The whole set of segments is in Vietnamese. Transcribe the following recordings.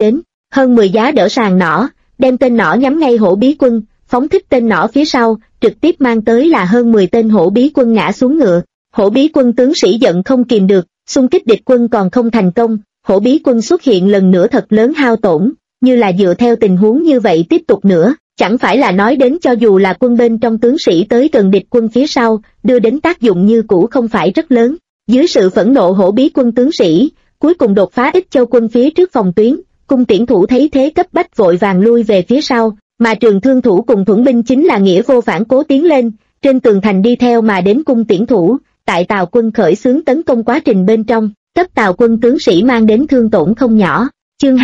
đến. Hơn 10 giá đỡ sàn nỏ, đem tên nỏ nhắm ngay hổ bí quân, phóng thích tên nỏ phía sau, trực tiếp mang tới là hơn 10 tên hổ bí quân ngã xuống ngựa. Hổ bí quân tướng sĩ giận không kìm được, xung kích địch quân còn không thành công, hổ bí quân xuất hiện lần nữa thật lớn hao tổn, như là dựa theo tình huống như vậy tiếp tục nữa, chẳng phải là nói đến cho dù là quân bên trong tướng sĩ tới gần địch quân phía sau, đưa đến tác dụng như cũ không phải rất lớn. Dưới sự phẫn nộ hổ bí quân tướng sĩ, cuối cùng đột phá Ích Châu quân phía trước phòng tuyến, cung tiễn thủ thấy thế cấp bách vội vàng lui về phía sau, mà trường thương thủ cùng thuẫn binh chính là nghĩa vô phản cố tiến lên, trên tường thành đi theo mà đến cung tiễn thủ, tại Tào quân khởi xướng tấn công quá trình bên trong, cấp Tào quân tướng sĩ mang đến thương tổn không nhỏ. Chương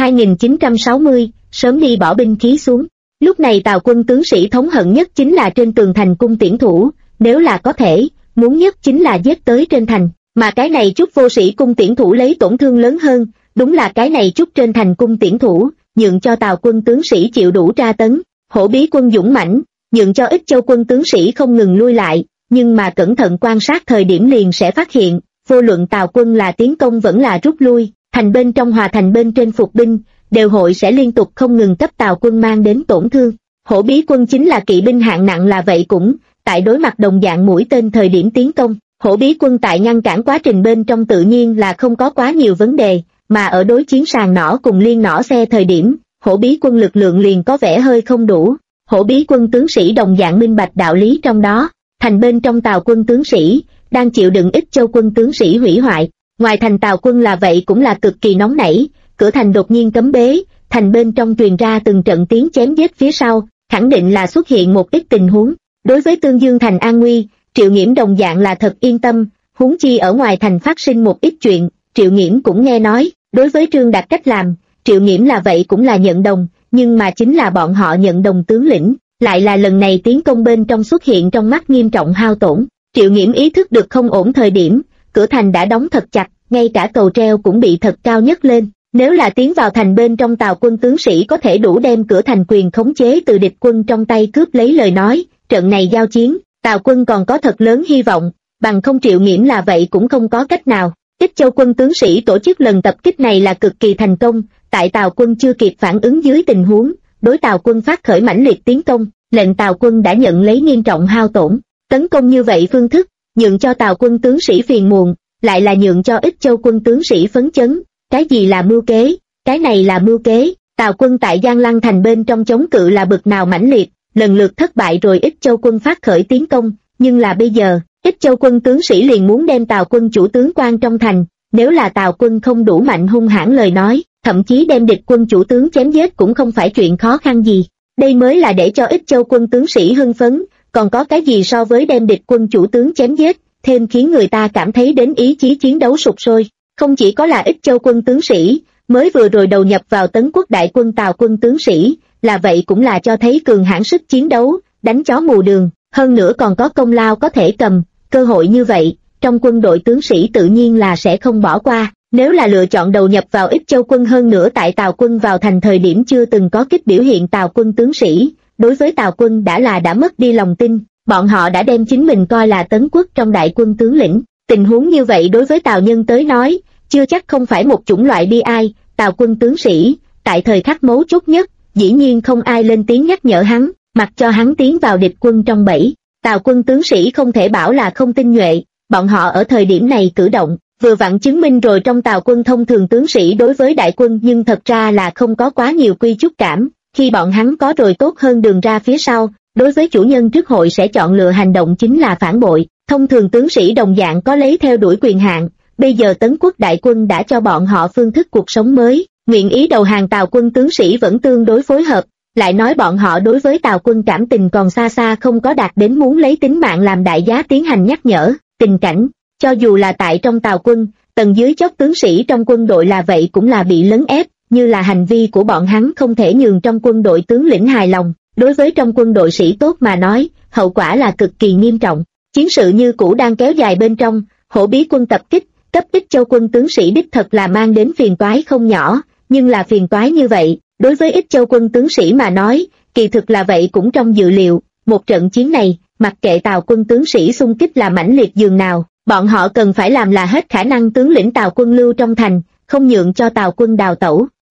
2960, sớm đi bỏ binh khí xuống. Lúc này Tào quân tướng sĩ thống hận nhất chính là trên tường thành cung tiễn thủ, nếu là có thể, muốn nhất chính là giết tới trên thành, mà cái này chút vô sĩ cung tiễn thủ lấy tổn thương lớn hơn, đúng là cái này chút trên thành cung tiễn thủ, nhượng cho Tào quân tướng sĩ chịu đủ tra tấn. Hổ bí quân dũng mãnh, nhượng cho Ích Châu quân tướng sĩ không ngừng lui lại, nhưng mà cẩn thận quan sát thời điểm liền sẽ phát hiện, vô luận Tào quân là tiến công vẫn là rút lui, thành bên trong hòa thành bên trên phục binh, đều hội sẽ liên tục không ngừng cấp Tào quân mang đến tổn thương. Hổ bí quân chính là kỵ binh hạng nặng là vậy cũng, tại đối mặt đồng dạng mũi tên thời điểm tiến công, hổ bí quân tại ngăn cản quá trình bên trong tự nhiên là không có quá nhiều vấn đề, mà ở đối chiến sàn nỏ cùng liên nỏ xe thời điểm, hổ bí quân lực lượng liền có vẻ hơi không đủ. Hổ bí quân tướng sĩ đồng dạng minh bạch đạo lý trong đó, thành bên trong Tào quân tướng sĩ, đang chịu đựng Ích Châu quân tướng sĩ hủy hoại, ngoài thành Tào quân là vậy cũng là cực kỳ nóng nảy, cửa thành đột nhiên cấm bế, thành bên trong truyền ra từng trận tiếng chém giết phía sau, khẳng định là xuất hiện một ít tình huống. Đối với Tương Dương thành an nguy, Triệu Nghiễm đồng dạng là thật yên tâm, huống chi ở ngoài thành phát sinh một ít chuyện, Triệu Nghiễm cũng nghe nói. Đối với Trương Đạt cách làm, Triệu Nghiễm là vậy cũng là nhận đồng, nhưng mà chính là bọn họ nhận đồng tướng lĩnh, lại là lần này tiến công bên trong xuất hiện trong mắt nghiêm trọng hao tổn. Triệu Nghiễm ý thức được không ổn thời điểm, cửa thành đã đóng thật chặt, ngay cả cầu treo cũng bị thật cao nhất lên. Nếu là tiến vào thành bên trong Tào quân tướng sĩ có thể đủ đem cửa thành quyền khống chế từ địch quân trong tay cướp lấy lời nói, trận này giao chiến, Tào quân còn có thật lớn hy vọng, bằng không Triệu Nghiễm là vậy cũng không có cách nào. Ích Châu quân tướng sĩ tổ chức lần tập kích này là cực kỳ thành công, tại Tào quân chưa kịp phản ứng dưới tình huống, đối Tào quân phát khởi mãnh liệt tiến công, lệnh Tào quân đã nhận lấy nghiêm trọng hao tổn. Tấn công như vậy phương thức, nhượng cho Tào quân tướng sĩ phiền muộn, lại là nhượng cho Ích Châu quân tướng sĩ phấn chấn. Cái gì là mưu kế? Cái này là mưu kế. Tào quân tại Giang Lăng thành bên trong chống cự là bực nào mãnh liệt, lần lượt thất bại rồi Ích Châu quân phát khởi tiến công, nhưng là bây giờ, Ích Châu quân tướng sĩ liền muốn đem Tào quân chủ tướng quan trong thành, nếu là Tào quân không đủ mạnh hung hãn lời nói, thậm chí đem địch quân chủ tướng chém giết cũng không phải chuyện khó khăn gì. Đây mới là để cho Ích Châu quân tướng sĩ hưng phấn, còn có cái gì so với đem địch quân chủ tướng chém giết, thêm khiến người ta cảm thấy đến ý chí chiến đấu sục sôi. Không chỉ có là Ích Châu quân tướng sĩ, mới vừa rồi đầu nhập vào Tấn Quốc đại quân Tào quân tướng sĩ, là vậy cũng là cho thấy cường hãn sức chiến đấu, đánh chó mù đường, hơn nữa còn có công lao có thể cầm, cơ hội như vậy, trong quân đội tướng sĩ tự nhiên là sẽ không bỏ qua. Nếu là lựa chọn đầu nhập vào Ích Châu quân hơn nữa tại Tào quân vào thành thời điểm chưa từng có kích biểu hiện Tào quân tướng sĩ, đối với Tào quân đã mất đi lòng tin, bọn họ đã đem chính mình coi là Tấn Quốc trong đại quân tướng lĩnh. Tình huống như vậy đối với Tào nhân tới nói, chưa chắc không phải một chủng loại bi ai. Tào quân tướng sĩ, tại thời khắc mấu chốt nhất, dĩ nhiên không ai lên tiếng nhắc nhở hắn, mặc cho hắn tiến vào địch quân trong bẫy. Tào quân tướng sĩ không thể bảo là không tinh nhuệ, bọn họ ở thời điểm này cử động, vừa vặn chứng minh rồi trong Tào quân thông thường tướng sĩ đối với đại quân nhưng thật ra là không có quá nhiều quy chúc cảm, khi bọn hắn có rồi tốt hơn đường ra phía sau, đối với chủ nhân trước hội sẽ chọn lựa hành động chính là phản bội. Thông thường tướng sĩ đồng dạng có lấy theo đuổi quyền hạn, bây giờ Tấn Quốc đại quân đã cho bọn họ phương thức cuộc sống mới, nguyện ý đầu hàng Tào quân tướng sĩ vẫn tương đối phối hợp, lại nói bọn họ đối với Tào quân cảm tình còn xa xa không có đạt đến muốn lấy tính mạng làm đại giá tiến hành nhắc nhở, tình cảnh, cho dù là tại trong Tào quân, tầng dưới chót tướng sĩ trong quân đội là vậy cũng là bị lấn ép, như là hành vi của bọn hắn không thể nhường trong quân đội tướng lĩnh hài lòng, đối với trong quân đội sĩ tốt mà nói, hậu quả là cực kỳ nghiêm trọng. Chiến sự như cũ đang kéo dài bên trong, hổ bí quân tập kích, cấp Ích Châu quân tướng sĩ đích thật là mang đến phiền toái không nhỏ, nhưng là phiền toái như vậy, đối với Ích Châu quân tướng sĩ mà nói, kỳ thực là vậy cũng trong dự liệu, một trận chiến này, mặc kệ Tào quân tướng sĩ xung kích là mãnh liệt dường nào, bọn họ cần phải làm là hết khả năng tướng lĩnh Tào quân lưu trong thành, không nhượng cho Tào quân đào tẩu.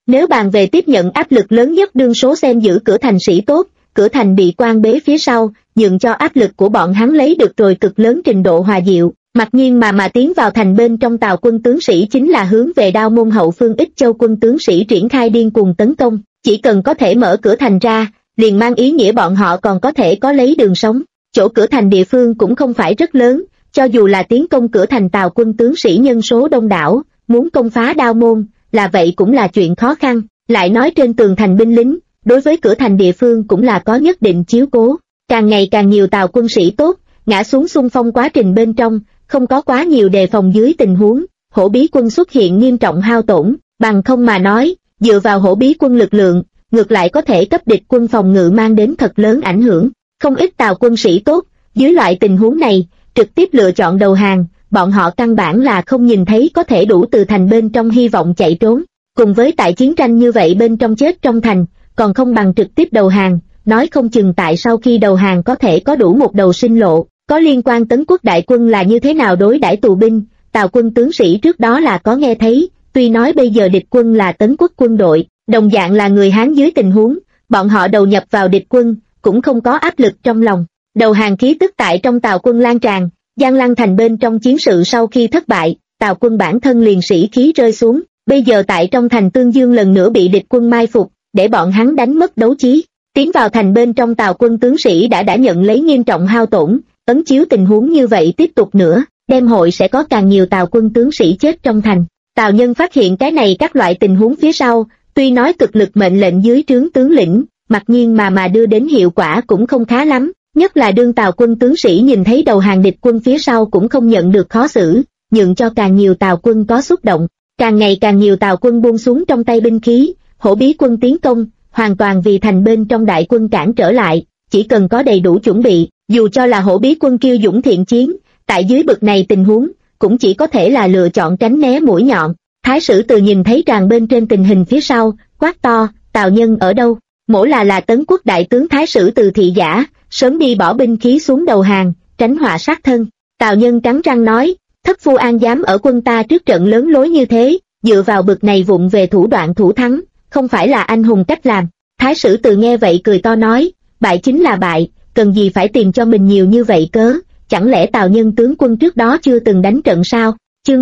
Nếu bàn về tiếp nhận áp lực lớn nhất đương số xem giữ cửa thành sĩ tốt, cửa thành bị quan bế phía sau, nhượng cho áp lực của bọn hắn lấy được rồi cực lớn trình độ hòa dịu. Mặc nhiên mà tiến vào thành bên trong Tào quân tướng sĩ chính là hướng về Đao Môn hậu phương Ích Châu quân tướng sĩ triển khai điên cuồng tấn công, chỉ cần có thể mở cửa thành ra, liền mang ý nghĩa bọn họ còn có thể có lấy đường sống. Chỗ cửa thành địa phương cũng không phải rất lớn, cho dù là tiến công cửa thành Tào quân tướng sĩ nhân số đông đảo, muốn công phá Đao Môn, là vậy cũng là chuyện khó khăn. Lại nói trên tường thành binh lính, đối với cửa thành địa phương cũng là có nhất định chiếu cố. Càng ngày càng nhiều Tào quân sĩ tốt, ngã xuống xung phong quá trình bên trong, không có quá nhiều đề phòng dưới tình huống, hổ bí quân xuất hiện nghiêm trọng hao tổn, bằng không mà nói, dựa vào hổ bí quân lực lượng, ngược lại có thể cấp địch quân phòng ngự mang đến thật lớn ảnh hưởng. Không ít Tào quân sĩ tốt, dưới loại tình huống này, trực tiếp lựa chọn đầu hàng, bọn họ căn bản là không nhìn thấy có thể đủ từ thành bên trong hy vọng chạy trốn. Cùng với tại chiến tranh như vậy bên trong chết trong thành, còn không bằng trực tiếp đầu hàng, nói không chừng tại sau khi đầu hàng có thể có đủ một đầu sinh lộ. Có liên quan Tấn Quốc đại quân là như thế nào đối đãi tù binh, Tào quân tướng sĩ trước đó là có nghe thấy, tuy nói bây giờ địch quân là Tấn Quốc quân đội, đồng dạng là người Hán dưới tình huống, bọn họ đầu nhập vào địch quân, cũng không có áp lực trong lòng. Đầu hàng khí tức tại trong Tào quân lan tràn, Giang Lăng thành bên trong chiến sự sau khi thất bại, Tào quân bản thân liền sĩ khí rơi xuống, bây giờ tại trong thành Tương Dương lần nữa bị địch quân mai phục, để bọn hắn đánh mất đấu trí. Tiến vào thành bên trong Tào quân tướng sĩ đã nhận lấy nghiêm trọng hao tổn, ấn chiếu tình huống như vậy tiếp tục nữa, đêm hội sẽ có càng nhiều Tào quân tướng sĩ chết trong thành. Tào Nhân phát hiện cái này các loại tình huống phía sau, tuy nói cực lực mệnh lệnh dưới trướng tướng lĩnh, mặc nhiên mà đưa đến hiệu quả cũng không khá lắm, nhất là đương Tào quân tướng sĩ nhìn thấy đầu hàng địch quân phía sau cũng không nhận được khó xử, nhượng cho càng nhiều Tào quân có xúc động, càng ngày càng nhiều Tào quân buông xuống trong tay binh khí, hổ bí quân tiến công, hoàn toàn vì thành bên trong đại quân cản trở lại, chỉ cần có đầy đủ chuẩn bị, dù cho là hổ bí quân kiêu dũng thiện chiến, tại dưới bực này tình huống, cũng chỉ có thể là lựa chọn tránh né mũi nhọn. Thái sử Từ nhìn thấy tràn bên trên tình hình phía sau, quát to, Tào Nhân ở đâu? Mỗ là Tấn Quốc đại tướng Thái sử Từ thị giả, sớm đi bỏ binh khí xuống đầu hàng, tránh họa sát thân. Tào Nhân cắn răng nói, thất phu an dám ở quân ta trước trận lớn lối như thế, dựa vào bực này vụng về thủ đoạn thủ thắng, không phải là anh hùng cách làm. Thái sử Từ nghe vậy cười to nói, bại chính là bại, cần gì phải tìm cho mình nhiều như vậy cớ, chẳng lẽ Tào Nhân tướng quân trước đó chưa từng đánh trận sao? Chương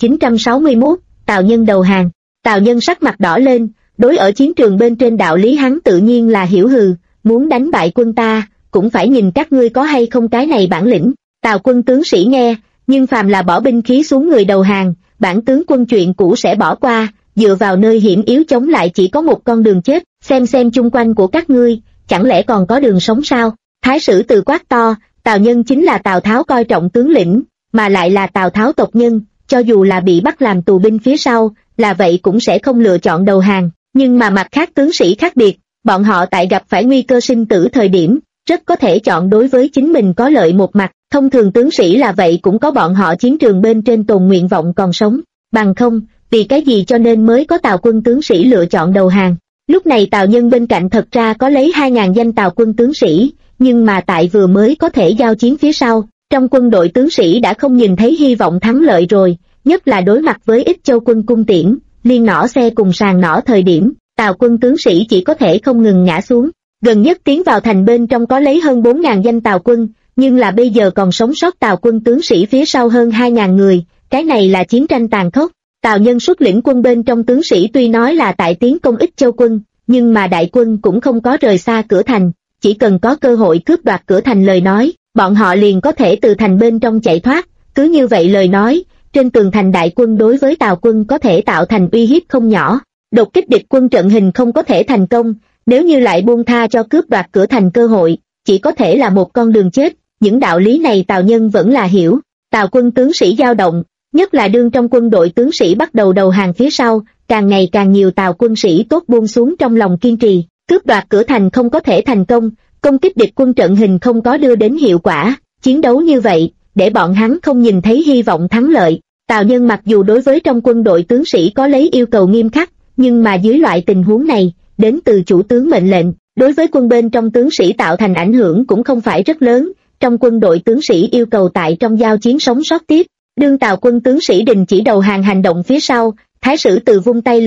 2961, Tào Nhân đầu hàng. Tào Nhân sắc mặt đỏ lên, đối ở chiến trường bên trên đạo lý hắn tự nhiên là hiểu hừ, muốn đánh bại quân ta, cũng phải nhìn các ngươi có hay không cái này bản lĩnh. Tào quân tướng sĩ nghe, nhưng phàm là bỏ binh khí xuống người đầu hàng, bản tướng quân chuyện cũ sẽ bỏ qua, dựa vào nơi hiểm yếu chống lại chỉ có một con đường chết, xem chung quanh của các ngươi, chẳng lẽ còn có đường sống sao? Thái sử Từ quát to, Tào Nhân chính là Tào Tháo coi trọng tướng lĩnh, mà lại là Tào Tháo tộc nhân, cho dù là bị bắt làm tù binh phía sau, là vậy cũng sẽ không lựa chọn đầu hàng, nhưng mà mặt khác tướng sĩ khác biệt, bọn họ tại gặp phải nguy cơ sinh tử thời điểm, rất có thể chọn đối với chính mình có lợi một mặt, thông thường tướng sĩ là vậy cũng có bọn họ chiến trường bên trên tồn nguyện vọng còn sống, bằng không, vì cái gì cho nên mới có Tào quân tướng sĩ lựa chọn đầu hàng. Lúc này Tào Nhân bên cạnh thật ra có lấy 2.000 danh Tào quân tướng sĩ, nhưng mà tại vừa mới có thể giao chiến phía sau, trong quân đội tướng sĩ đã không nhìn thấy hy vọng thắng lợi rồi, nhất là đối mặt với Ích Châu quân cung tiễn, liên nỏ xe cùng sàng nỏ thời điểm, Tào quân tướng sĩ chỉ có thể không ngừng ngã xuống. Gần nhất tiến vào thành bên trong có lấy hơn 4.000 danh Tào quân, nhưng là bây giờ còn sống sót Tào quân tướng sĩ phía sau hơn 2.000 người, cái này là chiến tranh tàn khốc. Tào Nhân xuất lĩnh quân bên trong tướng sĩ tuy nói là tại tiến công Ích Châu quân, nhưng mà đại quân cũng không có rời xa cửa thành, chỉ cần có cơ hội cướp đoạt cửa thành lời nói, bọn họ liền có thể từ thành bên trong chạy thoát, cứ như vậy lời nói, trên tường thành đại quân đối với Tào quân có thể tạo thành uy hiếp không nhỏ. Đột kích địch quân trận hình không có thể thành công, nếu như lại buông tha cho cướp đoạt cửa thành cơ hội, chỉ có thể là một con đường chết, những đạo lý này Tào Nhân vẫn là hiểu. Tào quân tướng sĩ dao động, nhất là đương trong quân đội tướng sĩ bắt đầu đầu hàng phía sau, càng ngày càng nhiều Tào quân sĩ tốt buông xuống trong lòng kiên trì, cướp đoạt cửa thành không có thể thành công, công kích địch quân trận hình không có đưa đến hiệu quả, chiến đấu như vậy, để bọn hắn không nhìn thấy hy vọng thắng lợi. Tào Nhân mặc dù đối với trong quân đội tướng sĩ có lấy yêu cầu nghiêm khắc, nhưng mà dưới loại tình huống này, đến từ chủ tướng mệnh lệnh, đối với quân bên trong tướng sĩ tạo thành ảnh hưởng cũng không phải rất lớn, trong quân đội tướng sĩ yêu cầu tại trong giao chiến sống sót tiếp. Đương Tào quân tướng sĩ đình chỉ đầu hàng hành động phía sau, Thái sử Từ vung tay lên,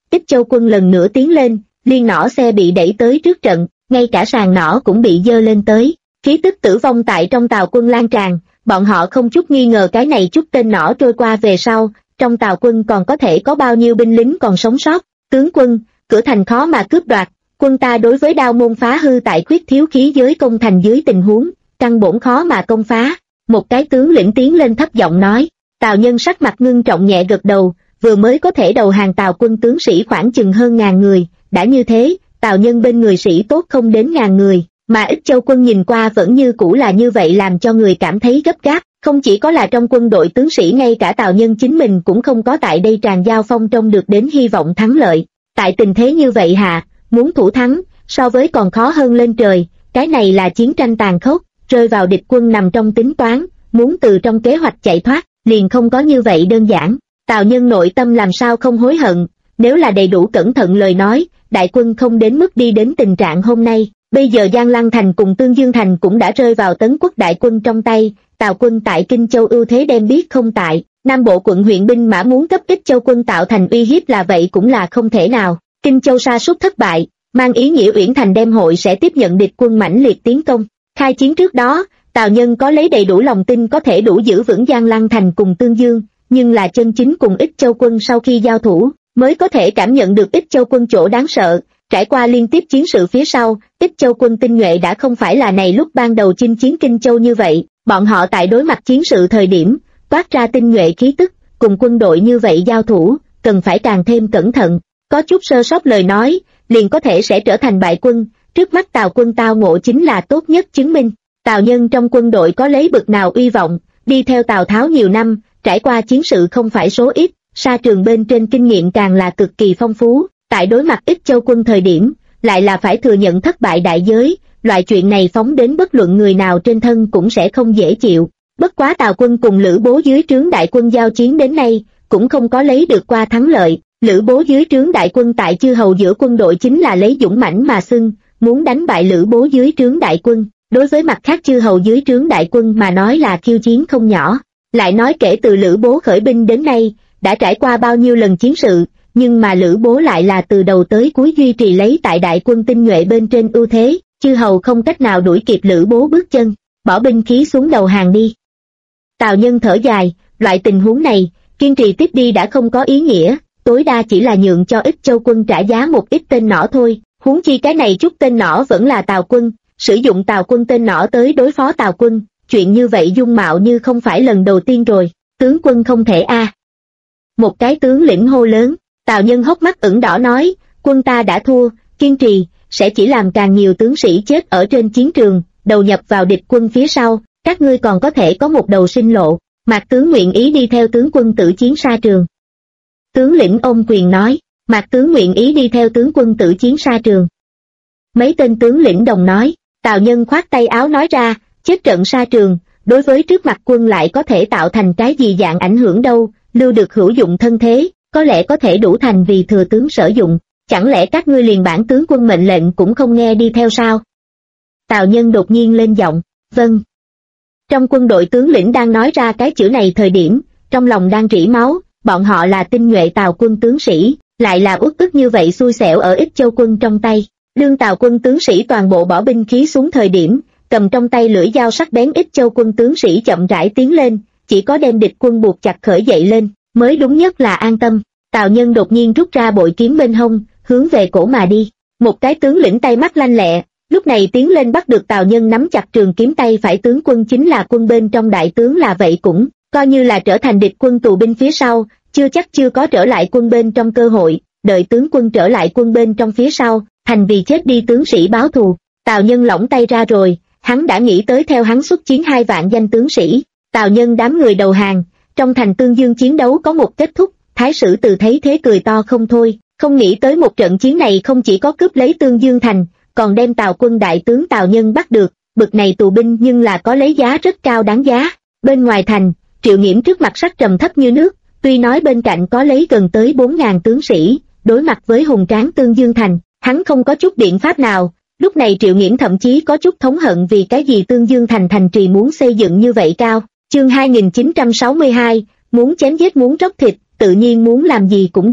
Ích Châu quân lần nữa tiến lên, liên nỏ xe bị đẩy tới trước trận, ngay cả sàn nỏ cũng bị dơ lên tới. Khí tức tử vong tại trong tàu quân lan tràn, bọn họ không chút nghi ngờ cái này chút tên nỏ trôi qua về sau, trong tàu quân còn có thể có bao nhiêu binh lính còn sống sót. Tướng quân, cửa thành khó mà cướp đoạt, quân ta đối với đao môn phá hư tại khuyết thiếu khí giới công thành dưới tình huống, căn bổn khó mà công phá. Một cái tướng lĩnh tiến lên thấp giọng nói. Tào Nhân sắc mặt ngưng trọng nhẹ gật đầu, vừa mới có thể đầu hàng Tào quân tướng sĩ khoảng chừng hơn 1000 người, đã như thế, Tào Nhân bên người sĩ tốt không đến 1000 người, mà Ích Châu quân nhìn qua vẫn như cũ là như vậy làm cho người cảm thấy gấp gáp, không chỉ có là trong quân đội tướng sĩ, ngay cả Tào Nhân chính mình cũng không có tại đây tràn giao phong trông được đến hy vọng thắng lợi. Tại tình thế như vậy hạ, muốn thủ thắng, so với còn khó hơn lên trời, cái này là chiến tranh tàn khốc, rơi vào địch quân nằm trong tính toán, muốn từ trong kế hoạch chạy thoát, liền không có như vậy đơn giản. Tào Nhân nội tâm làm sao không hối hận, nếu là đầy đủ cẩn thận lời nói, đại quân không đến mức đi đến tình trạng hôm nay. Bây giờ Giang Lăng Thành cùng Tương Dương Thành cũng đã rơi vào Tấn Quốc đại quân trong tay, Tào quân tại Kinh Châu ưu thế đem biết không tại, Nam Bộ quận huyện binh mã muốn cấp Ích Châu quân tạo thành uy hiếp là vậy cũng là không thể nào. Kinh Châu sa sút thất bại, mang ý nghĩa Uyển Thành đem hội sẽ tiếp nhận địch quân mãnh liệt tiến công. Khai chiến trước đó, Tào Nhân có lấy đầy đủ lòng tin có thể đủ giữ vững Giang Lăng Thành cùng Tương Dương, nhưng là chân chính cùng Ích Châu quân sau khi giao thủ, mới có thể cảm nhận được Ích Châu quân chỗ đáng sợ. Trải qua liên tiếp chiến sự phía sau, Ích Châu quân tinh nhuệ đã không phải là này lúc ban đầu chinh chiến Kinh Châu như vậy, bọn họ tại đối mặt chiến sự thời điểm, toát ra tinh nhuệ khí tức, cùng quân đội như vậy giao thủ, cần phải càng thêm cẩn thận, có chút sơ sót lời nói, liền có thể sẽ trở thành bại quân, trước mắt Tào quân tao ngộ chính là tốt nhất chứng minh. Tào Nhân trong quân đội có lấy bực nào uy vọng, đi theo Tào Tháo nhiều năm, trải qua chiến sự không phải số ít, sa trường bên trên kinh nghiệm càng là cực kỳ phong phú. Tại đối mặt Ích Châu quân thời điểm, lại là phải thừa nhận thất bại đại giới, loại chuyện này phóng đến bất luận người nào trên thân cũng sẽ không dễ chịu. Bất quá Tào quân cùng Lữ Bố dưới trướng đại quân giao chiến đến nay, cũng không có lấy được qua thắng lợi. Lữ Bố dưới trướng đại quân tại chư hầu giữa quân đội chính là lấy dũng mãnh mà xưng, muốn đánh bại Lữ Bố dưới trướng đại quân, đối với mặt khác chư hầu dưới trướng đại quân mà nói là khiêu chiến không nhỏ. Lại nói kể từ Lữ Bố khởi binh đến nay, đã trải qua bao nhiêu lần chiến sự, nhưng mà Lữ Bố lại là từ đầu tới cuối duy trì lấy tại đại quân tinh nhuệ bên trên ưu thế, chư hầu không cách nào đuổi kịp Lữ Bố bước chân, bỏ binh khí xuống đầu hàng đi. Tào Nhân thở dài, loại tình huống này, kiên trì tiếp đi đã không có ý nghĩa, tối đa chỉ là nhượng cho Ích Châu quân trả giá một ít tên nỏ thôi, huống chi cái này chút tên nỏ vẫn là Tào quân, sử dụng Tào quân tên nỏ tới đối phó Tào quân, chuyện như vậy dung mạo như không phải lần đầu tiên rồi, tướng quân không thể a. Một cái tướng lĩnh hô lớn. Tào Nhân hốc mắt ửng đỏ nói, quân ta đã thua, kiên trì, sẽ chỉ làm càng nhiều tướng sĩ chết ở trên chiến trường, đầu nhập vào địch quân phía sau, các ngươi còn có thể có một đầu sinh lộ, Mạc tướng nguyện ý đi theo tướng quân tử chiến xa trường. Tướng lĩnh ôm quyền nói, Mạc tướng nguyện ý đi theo tướng quân tử chiến xa trường. Mấy tên tướng lĩnh đồng nói, Tào Nhân khoát tay áo nói ra, chết trận xa trường, đối với trước mặt quân lại có thể tạo thành cái gì dạng ảnh hưởng đâu, lưu được hữu dụng thân thế. Có lẽ có thể đủ thành vì thừa tướng sử dụng, chẳng lẽ các ngươi liền bản tướng quân mệnh lệnh cũng không nghe đi theo sao? Tào Nhân đột nhiên lên giọng, vâng. Trong quân đội tướng lĩnh đang nói ra cái chữ này thời điểm, trong lòng đang rỉ máu, bọn họ là tinh nhuệ Tào quân tướng sĩ, lại là uất ức như vậy xui xẻo ở Ích Châu quân trong tay. Đương Tào quân tướng sĩ toàn bộ bỏ binh khí xuống thời điểm, cầm trong tay lưỡi dao sắc bén Ích Châu quân tướng sĩ chậm rãi tiến lên, chỉ có đem địch quân buộc chặt khởi dậy lên, mới đúng nhất là an tâm. Tào Nhân đột nhiên rút ra bội kiếm bên hông, hướng về cổ mà đi. Một cái tướng lĩnh tay mắt lanh lẹ, lúc này tiến lên bắt được Tào Nhân nắm chặt trường kiếm tay phải, tướng quân chính là quân bên trong đại tướng là vậy cũng, coi như là trở thành địch quân tù binh phía sau, chưa chắc chưa có trở lại quân bên trong cơ hội, đợi tướng quân trở lại quân bên trong phía sau, thành vì chết đi tướng sĩ báo thù. Tào Nhân lỏng tay ra rồi, hắn đã nghĩ tới theo hắn xuất chiến 2 vạn danh tướng sĩ. Tào Nhân đám người đầu hàng, trong thành Tương Dương chiến đấu có một kết thúc, Thái Sử Từ thấy thế cười to không thôi, không nghĩ tới một trận chiến này không chỉ có cướp lấy Tương Dương thành, còn đem Tào quân đại tướng Tào Nhân bắt được, bực này tù binh nhưng là có lấy giá rất cao đáng giá. Bên ngoài thành, Triệu Nghiễm trước mặt sắc trầm thấp như nước, tuy nói bên cạnh có lấy gần tới 4000 tướng sĩ, đối mặt với hùng tráng Tương Dương thành, hắn không có chút biện pháp nào. Lúc này Triệu Nghiễm thậm chí có chút thống hận vì cái gì Tương Dương thành thành trì muốn xây dựng như vậy cao. Chương 2962, muốn chém giết muốn róc thịt, tự nhiên muốn làm gì cũng được.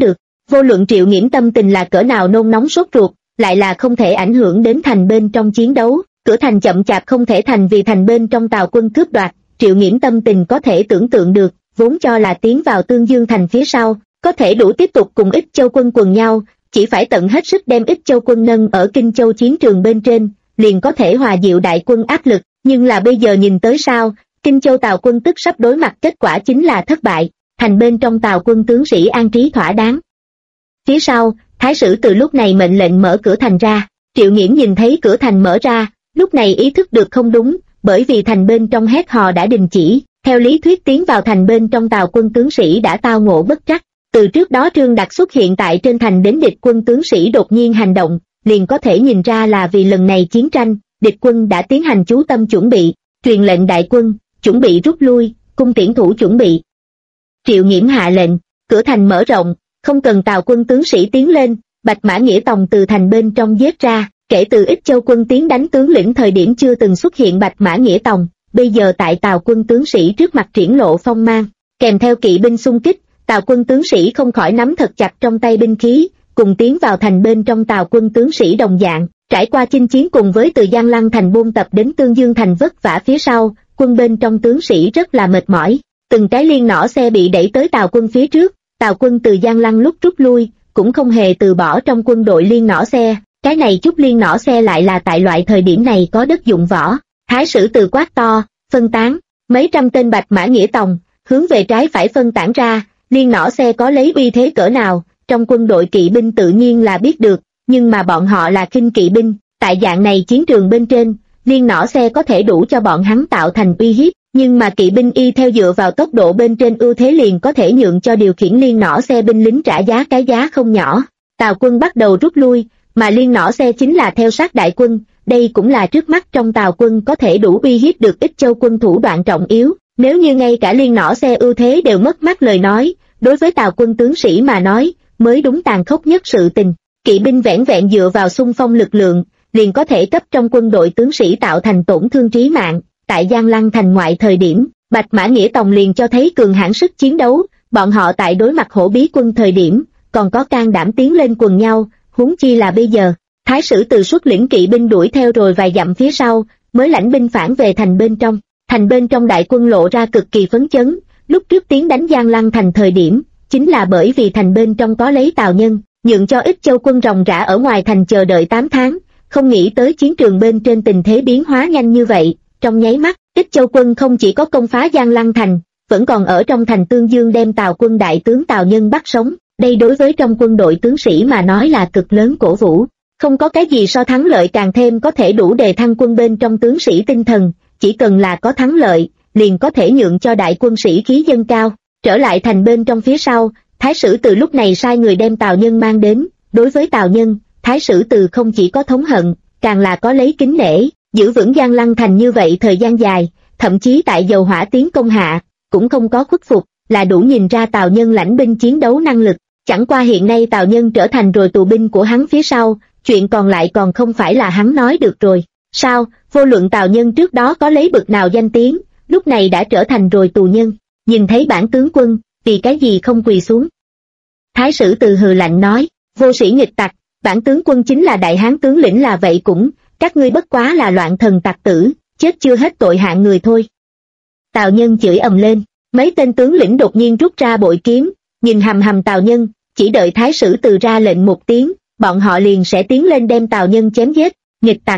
Vô luận Triệu Nghiễm tâm tình là cỡ nào nôn nóng sốt ruột, lại là không thể ảnh hưởng đến thành bên trong chiến đấu. Cửa thành chậm chạp không thể thành vì thành bên trong Tào quân cướp đoạt. Triệu Nghiễm tâm tình có thể tưởng tượng được, vốn cho là tiến vào Tương Dương thành phía sau, có thể đủ tiếp tục cùng Ích Châu quân quần nhau, chỉ phải tận hết sức đem Ích Châu quân nâng ở Kinh Châu chiến trường bên trên, liền có thể hòa dịu đại quân áp lực, nhưng là bây giờ nhìn tới sao, Kinh Châu Tào quân tức sắp đối mặt kết quả chính là thất bại, thành bên trong Tào quân tướng sĩ an trí thỏa đáng. Phía sau, Thái sử từ lúc này mệnh lệnh mở cửa thành ra, Triệu Nghiễm nhìn thấy cửa thành mở ra, lúc này ý thức được không đúng, bởi vì thành bên trong hét hò đã đình chỉ, theo lý thuyết tiến vào thành bên trong Tào quân tướng sĩ đã tao ngộ bất trắc. Từ trước đó Trương Đặc xuất hiện tại trên thành đến địch quân tướng sĩ đột nhiên hành động, liền có thể nhìn ra là vì lần này chiến tranh, địch quân đã tiến hành chú tâm chuẩn bị, truyền lệnh đại quân, chuẩn bị rút lui, cung tiễn thủ chuẩn bị. Triệu Nghiễm hạ lệnh, cửa thành mở rộng, không cần Tào quân tướng sĩ tiến lên, Bạch Mã Nghĩa Tòng từ thành bên trong giết ra, kể từ Ích Châu quân tiến đánh tướng lĩnh thời điểm chưa từng xuất hiện Bạch Mã Nghĩa Tòng, bây giờ tại Tào quân tướng sĩ trước mặt triển lộ phong mang, kèm theo kỵ binh xung kích, Tào quân tướng sĩ không khỏi nắm thật chặt trong tay binh khí, cùng tiến vào thành bên trong Tào quân tướng sĩ đồng dạng, trải qua chinh chiến cùng với từ Giang Lăng thành buôn tập đến Tương Dương thành vất vả phía sau, quân bên trong tướng sĩ rất là mệt mỏi, từng cái liên nỏ xe bị đẩy tới Tào quân phía trước, Tào quân từ Giang Lăng lúc rút lui, cũng không hề từ bỏ trong quân đội liên nỏ xe, cái này chút liên nỏ xe lại là tại loại thời điểm này có đất dụng võ. Thái sử từ quát to, phân tán, mấy trăm tên Bạch Mã Nghĩa Tòng, hướng về trái phải phân tán ra, liên nỏ xe có lấy uy thế cỡ nào, trong quân đội kỵ binh tự nhiên là biết được, nhưng mà bọn họ là khinh kỵ binh, tại dạng này chiến trường bên trên, liên nỏ xe có thể đủ cho bọn hắn tạo thành uy hiếp, nhưng mà kỵ binh y theo dựa vào tốc độ bên trên ưu thế liền có thể nhượng cho điều khiển liên nỏ xe binh lính trả giá cái giá không nhỏ. Tào quân bắt đầu rút lui, mà liên nỏ xe chính là theo sát đại quân, đây cũng là trước mắt trong Tào quân có thể đủ uy hiếp được Ích Châu quân thủ đoạn trọng yếu. Nếu như ngay cả liên nỏ xe ưu thế đều mất mát lời nói, đối với Tào quân tướng sĩ mà nói, mới đúng tàn khốc nhất sự tình. Kỵ binh vẻn vẹn dựa vào xung phong lực lượng, liền có thể cấp trong quân đội tướng sĩ tạo thành tổn thương trí mạng. Tại Giang Lăng thành ngoại thời điểm, Bạch Mã Nghĩa Tòng liền cho thấy cường hãn sức chiến đấu, bọn họ tại đối mặt Hổ Bí quân thời điểm, còn có can đảm tiến lên quần nhau, huống chi là bây giờ. Thái sử từ xuất lĩnh kỵ binh đuổi theo rồi vài dặm phía sau, mới lãnh binh phản về thành bên trong. Thành bên trong đại quân lộ ra cực kỳ phấn chấn, lúc trước tiến đánh Giang Lăng thành thời điểm, chính là bởi vì thành bên trong có lấy Tào Nhân, nhượng cho Ích Châu quân ròng rã ở ngoài thành chờ đợi 8 tháng, không nghĩ tới chiến trường bên trên tình thế biến hóa nhanh như vậy, trong nháy mắt, Ích Châu quân không chỉ có công phá Giang Lăng thành, vẫn còn ở trong thành Tương Dương đem Tào quân đại tướng Tào Nhân bắt sống, đây đối với trong quân đội tướng sĩ mà nói là cực lớn cổ vũ, không có cái gì so thắng lợi càng thêm có thể đủ đề thăng quân bên trong tướng sĩ tinh thần, chỉ cần là có thắng lợi, liền có thể nhượng cho đại quân sĩ khí dâng cao. Trở lại thành bên trong phía sau, Thái sử từ lúc này sai người đem Tào Nhân mang đến, đối với Tào Nhân, Thái sử từ không chỉ có thống hận, càng là có lấy kính nể, giữ vững Giang Lăng thành như vậy thời gian dài, thậm chí tại dầu hỏa tiến công hạ, cũng không có khuất phục, là đủ nhìn ra Tào Nhân lãnh binh chiến đấu năng lực. Chẳng qua hiện nay Tào Nhân trở thành rồi tù binh của hắn phía sau, chuyện còn lại còn không phải là hắn nói được rồi. Sao, vô luận Tào Nhân trước đó có lấy bực nào danh tiếng, lúc này đã trở thành rồi tù nhân, nhìn thấy bản tướng quân, vì cái gì không quỳ xuống. Thái sử từ hừ lạnh nói, vô sĩ nghịch tặc, bản tướng quân chính là đại hán tướng lĩnh là vậy cũng, các ngươi bất quá là loạn thần tặc tử, chết chưa hết tội hạng người thôi. Tào Nhân chửi ầm lên, mấy tên tướng lĩnh đột nhiên rút ra bội kiếm, nhìn hằm hằm Tào Nhân, chỉ đợi Thái sử từ ra lệnh một tiếng, bọn họ liền sẽ tiến lên đem Tào Nhân chém giết, nghịch tặc.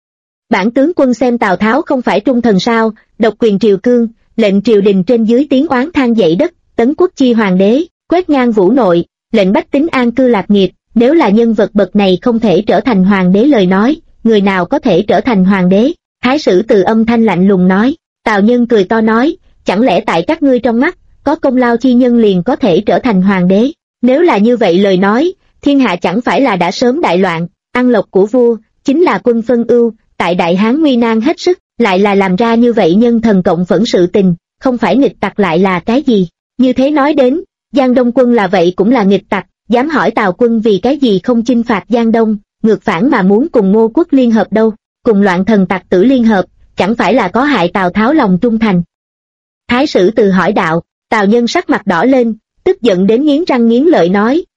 Bản tướng quân xem Tào Tháo không phải trung thần sao, độc quyền triều cương, lệnh triều đình trên dưới tiếng oán than dậy đất, tấn quốc chi hoàng đế, quét ngang vũ nội, lệnh bách tính an cư lạc nghiệp, nếu là nhân vật bậc này không thể trở thành hoàng đế lời nói, người nào có thể trở thành hoàng đế? Thái sử từ âm thanh lạnh lùng nói. Tào Nhân cười to nói, chẳng lẽ tại các ngươi trong mắt, có công lao chi nhân liền có thể trở thành hoàng đế? Nếu là như vậy lời nói, thiên hạ chẳng phải là đã sớm đại loạn, ăn lộc của vua, chính là quân phân ưu, tại đại hán nguy nan hết sức, lại là làm ra như vậy nhân thần cộng phẫn sự tình, không phải nghịch tặc lại là cái gì? Như thế nói đến, Giang Đông quân là vậy cũng là nghịch tặc, dám hỏi Tào quân vì cái gì không chinh phạt Giang Đông, ngược phản mà muốn cùng Ngô quốc liên hợp đâu, cùng loạn thần tặc tử liên hợp, chẳng phải là có hại Tào Tháo lòng trung thành. Thái sử từ hỏi đạo. Tào Nhân sắc mặt đỏ lên, tức giận đến nghiến răng nghiến lợi nói,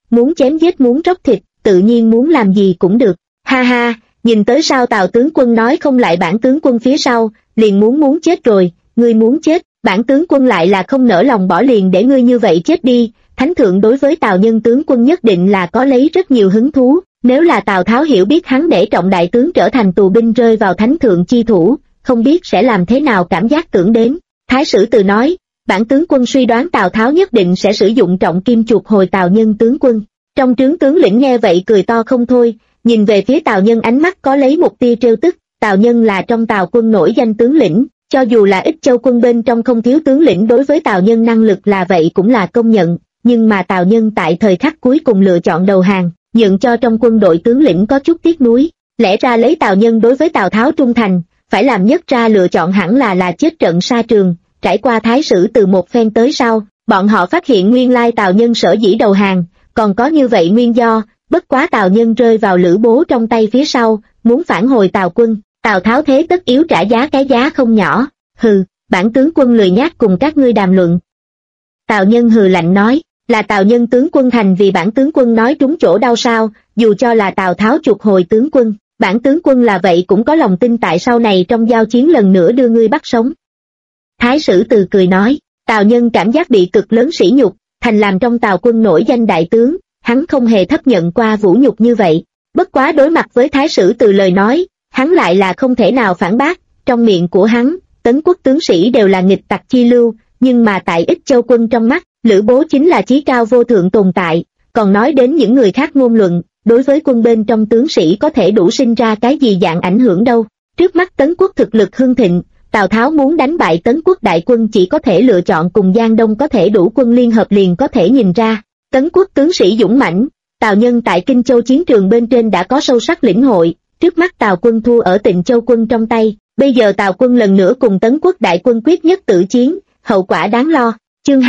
muốn chém giết muốn róc thịt, tự nhiên muốn làm gì cũng được. Ha ha, nhìn tới sao Tào tướng quân nói không lại bản tướng quân phía sau, liền muốn chết rồi, ngươi muốn chết, bản tướng quân lại là không nỡ lòng bỏ liền để ngươi như vậy chết đi. Thánh thượng đối với Tào Nhân tướng quân nhất định là có lấy rất nhiều hứng thú, nếu là Tào Tháo hiểu biết hắn để Trọng đại tướng trở thành tù binh rơi vào thánh thượng chi thủ, không biết sẽ làm thế nào cảm giác tưởng đến. Thái Sử Từ nói, bản tướng quân suy đoán Tào Tháo nhất định sẽ sử dụng trọng kim chuộc hồi Tào Nhân tướng quân. Trong trướng tướng lĩnh nghe vậy cười to không thôi, nhìn về phía Tào Nhân ánh mắt có lấy một tia trêu tức. Tào Nhân là trong Tào quân nổi danh tướng lĩnh, cho dù là Ích Châu quân bên trong không thiếu tướng lĩnh đối với Tào Nhân năng lực là vậy cũng là công nhận, nhưng mà Tào Nhân tại thời khắc cuối cùng lựa chọn đầu hàng, nhượng cho trong quân đội tướng lĩnh có chút tiếc nuối. Lẽ ra lấy Tào Nhân đối với Tào Tháo trung thành, phải làm nhất ra lựa chọn hẳn là chết trận sa trường. Trải qua Thái Sử Từ một phen tới sau, bọn họ phát hiện nguyên lai Tào Nhân sở dĩ đầu hàng, còn có như vậy nguyên do, bất quá Tào Nhân rơi vào Lữ Bố trong tay phía sau, muốn phản hồi Tào quân, Tào Tháo thế tất yếu trả giá cái giá không nhỏ. Hừ, bản tướng quân lười nhác cùng các ngươi đàm luận. Tào Nhân hừ lạnh nói, là Tào Nhân tướng quân thành vì bản tướng quân nói trúng chỗ đau sao, dù cho là Tào Tháo chuộc hồi tướng quân, bản tướng quân là vậy cũng có lòng tin tại sau này trong giao chiến lần nữa đưa ngươi bắt sống. Thái Sử Từ cười nói, Tào Nhân cảm giác bị cực lớn sỉ nhục, thành làm trong Tào quân nổi danh đại tướng, hắn không hề thấp nhận qua vũ nhục như vậy. Bất quá đối mặt với Thái Sử Từ lời nói, hắn lại là không thể nào phản bác, trong miệng của hắn, Tấn quốc tướng sĩ đều là nghịch tặc chi lưu, nhưng mà tại Ích Châu quân trong mắt, Lữ Bố chính là chí cao vô thượng tồn tại, còn nói đến những người khác ngôn luận, đối với quân bên trong tướng sĩ có thể đủ sinh ra cái gì dạng ảnh hưởng đâu. Trước mắt Tấn quốc thực lực hưng thịnh, Tào Tháo muốn đánh bại Tấn quốc đại quân chỉ có thể lựa chọn cùng Giang Đông có thể đủ quân liên hợp liền có thể nhìn ra. Tấn quốc tướng sĩ dũng mãnh, Tào Nhân tại Kinh Châu chiến trường bên trên đã có sâu sắc lĩnh hội, trước mắt Tào quân thua ở Tịnh Châu quân trong tay, bây giờ Tào quân lần nữa cùng Tấn quốc đại quân quyết nhất tử chiến, hậu quả đáng lo. Chương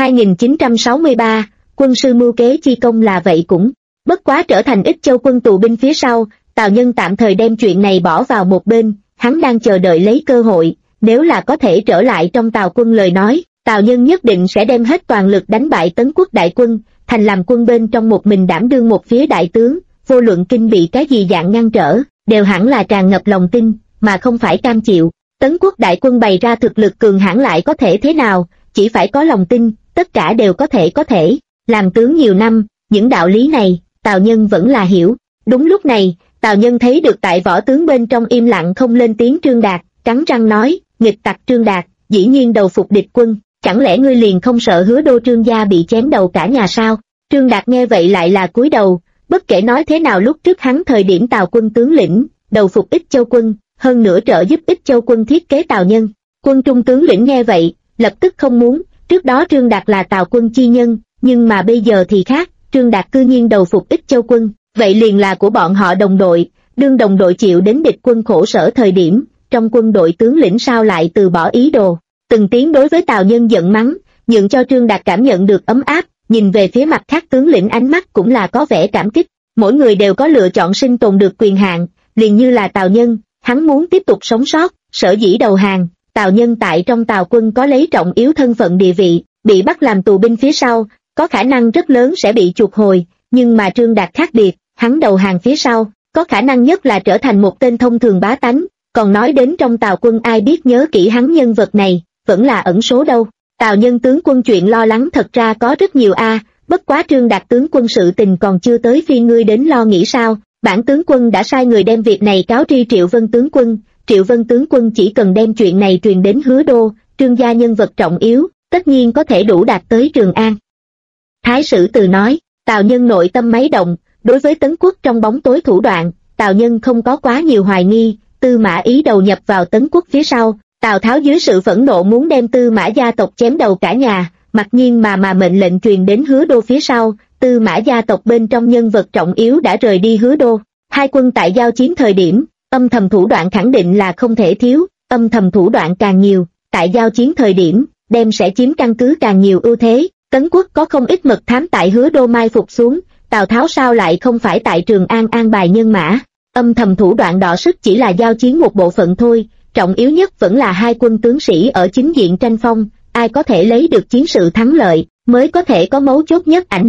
2963, quân sư mưu kế chi công là vậy cũng, bất quá trở thành Ích Châu quân tù binh phía sau, Tào Nhân tạm thời đem chuyện này bỏ vào một bên, hắn đang chờ đợi lấy cơ hội, nếu là có thể trở lại trong Tào quân lời nói, Tào Nhân nhất định sẽ đem hết toàn lực đánh bại Tấn quốc đại quân, thành làm quân bên trong một mình đảm đương một phía đại tướng, vô luận kinh bị cái gì dạng ngăn trở, đều hẳn là tràn ngập lòng tin, mà không phải cam chịu. Tấn quốc đại quân bày ra thực lực cường hãn lại có thể thế nào, chỉ phải có lòng tin, tất cả đều có thể. Làm tướng nhiều năm, những đạo lý này, Tào Nhân vẫn là hiểu. Đúng lúc này, Tào Nhân thấy được tại võ tướng bên trong im lặng không lên tiếng Trương Đạt, cắn răng nói, nghịch tặc Trương Đạt, dĩ nhiên đầu phục địch quân, chẳng lẽ ngươi liền không sợ Hứa Đô Trương gia bị chém đầu cả nhà sao? Trương Đạt nghe vậy lại là cúi đầu, bất kể nói thế nào lúc trước hắn thời điểm Tào quân tướng lĩnh, đầu phục Ích Châu quân, hơn nữa trợ giúp Ích Châu quân thiết kế Tào Nhân. Quân trung tướng lĩnh nghe vậy, lập tức không muốn, trước đó Trương Đạt là Tào quân chi nhân, nhưng mà bây giờ thì khác, Trương Đạt cư nhiên đầu phục Ích Châu quân, vậy liền là của bọn họ đồng đội, đương đồng đội chịu đến địch quân khổ sở thời điểm, trong quân đội tướng lĩnh sao lại từ bỏ ý đồ. Từng tiếng đối với Tào Nhân giận mắng, nhượng cho Trương Đạt cảm nhận được ấm áp, nhìn về phía mặt khác tướng lĩnh ánh mắt cũng là có vẻ cảm kích, mỗi người đều có lựa chọn sinh tồn được quyền hạn, liền như là Tào Nhân, hắn muốn tiếp tục sống sót, sở dĩ đầu hàng. Tào Nhân tại trong Tào quân có lấy trọng yếu thân phận địa vị, bị bắt làm tù binh phía sau, có khả năng rất lớn sẽ bị chuộc hồi, nhưng mà Trương Đạt khác biệt, hắn đầu hàng phía sau, có khả năng nhất là trở thành một tên thông thường bá tánh, còn nói đến trong Tào quân ai biết nhớ kỹ hắn nhân vật này, vẫn là ẩn số đâu. Tào Nhân tướng quân chuyện lo lắng thật ra có rất nhiều bất quá Trương Đạt tướng quân sự tình còn chưa tới phiên ngươi đến lo nghĩ sao, bản tướng quân đã sai người đem việc này cáo tri Triệu Vân tướng quân, Triệu Vân tướng quân chỉ cần đem chuyện này truyền đến Hứa Đô, Trương gia nhân vật trọng yếu, tất nhiên có thể đủ đạt tới Trường An. Thái Sử Từ nói, Tào Nhân nội tâm máy động, đối với Tấn quốc trong bóng tối thủ đoạn, Tào Nhân không có quá nhiều hoài nghi, Tư Mã Ý đầu nhập vào Tấn quốc phía sau, Tào Tháo dưới sự phẫn nộ muốn đem Tư Mã gia tộc chém đầu cả nhà, mặc nhiên mà mệnh lệnh truyền đến Hứa Đô phía sau, Tư Mã gia tộc bên trong nhân vật trọng yếu đã rời đi Hứa Đô. Hai quân tại giao chiến thời điểm, âm thầm thủ đoạn khẳng định là không thể thiếu, âm thầm thủ đoạn càng nhiều, tại giao chiến thời điểm, đem sẽ chiếm căn cứ càng nhiều ưu thế. Tấn quốc có không ít mật thám tại Hứa Đô mai phục xuống, Tào Tháo sao lại không phải tại Trường An an bài nhân mã. Âm thầm thủ đoạn đọ sức chỉ là giao chiến một bộ phận thôi, trọng yếu nhất vẫn là hai quân tướng sĩ ở chính diện tranh phong, ai có thể lấy được chiến sự thắng lợi, mới có thể có mấu chốt nhất ảnh hưởng.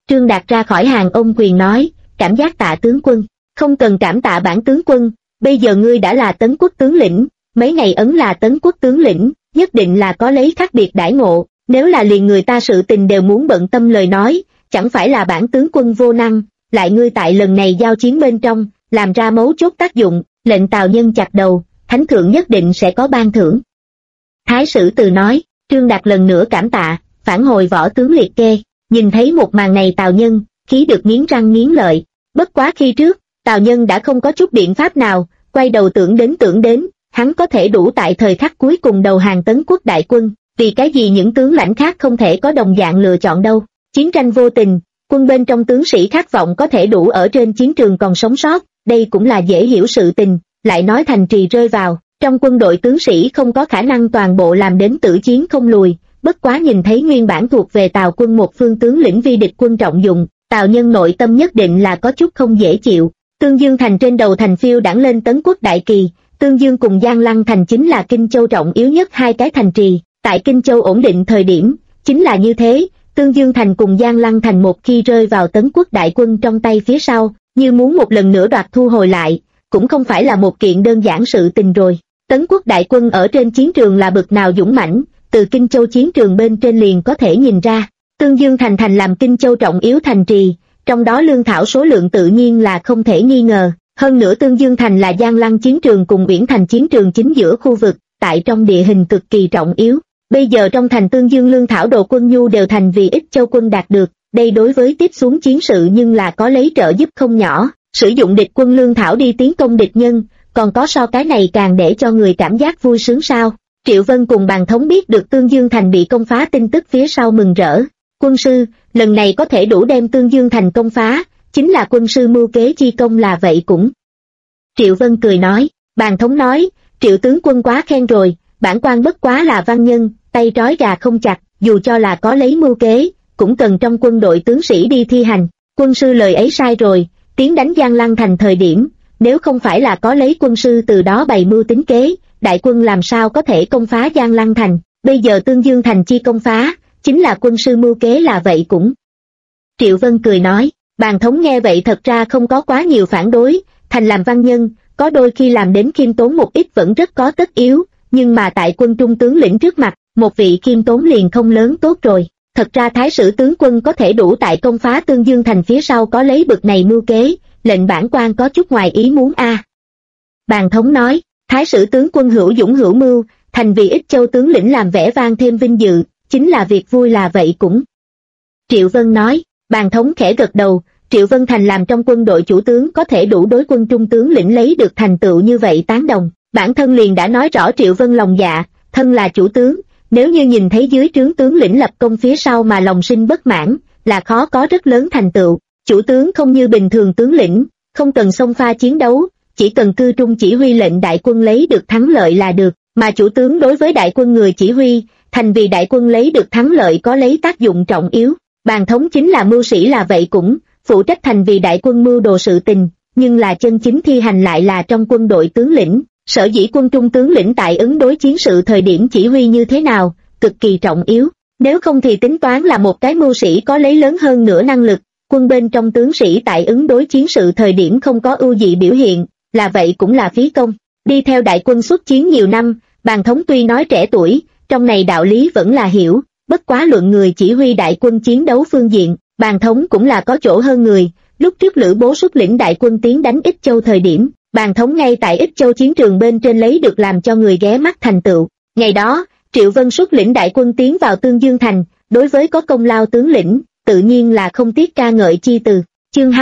Trương Đạt ra khỏi hàng ôm quyền nói, cảm giác tạ tướng quân, không cần cảm tạ bản tướng quân, bây giờ ngươi đã là Tấn quốc tướng lĩnh, mấy ngày ấn là Tấn quốc tướng lĩnh, nhất định là có lấy khác biệt đãi ngộ, nếu là liền người ta sự tình đều muốn bận tâm lời nói, chẳng phải là bản tướng quân vô năng, lại ngươi tại lần này giao chiến bên trong, làm ra mấu chốt tác dụng, lệnh Tào Nhân chặt đầu, thánh thượng nhất định sẽ có ban thưởng. Thái sử Từ nói, Trương Đạt lần nữa cảm tạ, phản hồi võ tướng liệt kê, nhìn thấy một màn này Tào Nhân, khí được nghiến răng nghiến lợi, bất quá khi trước, Tào Nhân đã không có chút biện pháp nào, quay đầu tưởng đến, hắn có thể đủ tại thời khắc cuối cùng đầu hàng Tấn quốc đại quân, vì cái gì những tướng lãnh khác không thể có đồng dạng lựa chọn đâu. Chiến tranh vô tình, quân bên trong tướng sĩ khát vọng có thể đủ ở trên chiến trường còn sống sót, đây cũng là dễ hiểu sự tình, lại nói thành trì rơi vào, trong quân đội tướng sĩ không có khả năng toàn bộ làm đến tử chiến không lùi, bất quá nhìn thấy nguyên bản thuộc về Tào quân một phương tướng lĩnh vi địch quân trọng dụng, Tào Nhân nội tâm nhất định là có chút không dễ chịu. Tương Dương thành trên đầu thành phiêu đãng lên Tấn quốc đại kỳ, Tương Dương cùng Giang Lăng thành chính là Kinh Châu trọng yếu nhất hai cái thành trì, tại Kinh Châu ổn định thời điểm, chính là như thế, Tương Dương thành cùng Giang Lăng thành một khi rơi vào Tấn quốc đại quân trong tay phía sau, như muốn một lần nữa đoạt thu hồi lại, cũng không phải là một kiện đơn giản sự tình rồi. Tấn quốc đại quân ở trên chiến trường là bực nào dũng mãnh, từ Kinh Châu chiến trường bên trên liền có thể nhìn ra. Tương Dương thành làm Kinh Châu trọng yếu thành trì, trong đó lương thảo số lượng tự nhiên là không thể nghi ngờ. Hơn nữa Tương Dương thành là Giang Lăng chiến trường cùng Uyển thành chiến trường chính giữa khu vực, tại trong địa hình cực kỳ trọng yếu. Bây giờ trong thành Tương Dương lương thảo đồ quân nhu đều thành vì Ích Châu quân đạt được, đây đối với tiếp xuống chiến sự nhưng là có lấy trợ giúp không nhỏ. Sử dụng địch quân lương thảo đi tiến công địch nhân, còn có so cái này càng để cho người cảm giác vui sướng sao. Triệu Vân cùng Bàn Thống biết được Tương Dương thành bị công phá tin tức phía sau mừng rỡ. Quân sư, lần này có thể đủ đem Tương Dương thành công phá, chính là quân sư mưu kế chi công là vậy cũng. Triệu Vân cười nói, Bàn Thống nói, Triệu tướng quân quá khen rồi, bản quan bất quá là văn nhân, tay trói gà không chặt, dù cho là có lấy mưu kế, cũng cần trong quân đội tướng sĩ đi thi hành. Quân sư lời ấy sai rồi, tiến đánh Giang Lăng thành thời điểm, nếu không phải là có lấy quân sư từ đó bày mưu tính kế, đại quân làm sao có thể công phá Giang Lăng thành, bây giờ Tương Dương thành chi công phá, chính là quân sư mưu kế là vậy cũng. Triệu Vân cười nói, Bàn Thống nghe vậy thật ra không có quá nhiều phản đối, thành làm văn nhân, có đôi khi làm đến khiêm tốn một ít vẫn rất có tất yếu, nhưng mà tại quân trung tướng lĩnh trước mặt, một vị khiêm tốn liền không lớn tốt rồi. Thật ra Thái sử tướng quân có thể đủ tại công phá Tương Dương thành phía sau có lấy bực này mưu kế, lệnh bản quan có chút ngoài ý muốn a. Bàn Thống nói, Thái sử tướng quân hữu dũng hữu mưu, thành vì Ích Châu tướng lĩnh làm vẻ vang thêm vinh dự, chính là việc vui là vậy cũng. Triệu Vân nói, Bàn Thống khẽ gật đầu, Triệu Vân thành làm trong quân đội chủ tướng có thể đủ đối quân trung tướng lĩnh lấy được thành tựu như vậy tán đồng, bản thân liền đã nói rõ Triệu Vân lòng dạ, thân là chủ tướng, nếu như nhìn thấy dưới trướng tướng lĩnh lập công phía sau mà lòng sinh bất mãn, là khó có rất lớn thành tựu. Chủ tướng không như bình thường tướng lĩnh, không cần xông pha chiến đấu, chỉ cần cư trung chỉ huy lệnh đại quân lấy được thắng lợi là được, mà chủ tướng đối với đại quân người chỉ huy, thành vì đại quân lấy được thắng lợi có lấy tác dụng trọng yếu. Bàn Thống chính là mưu sĩ là vậy cũng, phụ trách thành vì đại quân mưu đồ sự tình, nhưng là chân chính thi hành lại là trong quân đội tướng lĩnh. Sở dĩ quân trung tướng lĩnh tại ứng đối chiến sự thời điểm chỉ huy như thế nào, cực kỳ trọng yếu, nếu không thì tính toán là một cái mưu sĩ có lấy lớn hơn nửa năng lực, quân bên trong tướng sĩ tại ứng đối chiến sự thời điểm không có ưu dị biểu hiện, là vậy cũng là phí công. Đi theo đại quân xuất chiến nhiều năm, Bàn Thống tuy nói trẻ tuổi, trong này đạo lý vẫn là hiểu, bất quá luận người chỉ huy đại quân chiến đấu phương diện, Bàn Thống cũng là có chỗ hơn người. Lúc trước Lữ Bố xuất lĩnh đại quân tiến đánh Ích Châu thời điểm, Bàn Thống ngay tại Ích Châu chiến trường bên trên lấy được làm cho người ghé mắt thành tựu. Ngày đó, Triệu Vân xuất lĩnh đại quân tiến vào Tương Dương thành, đối với có công lao tướng lĩnh, tự nhiên là không tiếc ca ngợi chi từ. Chương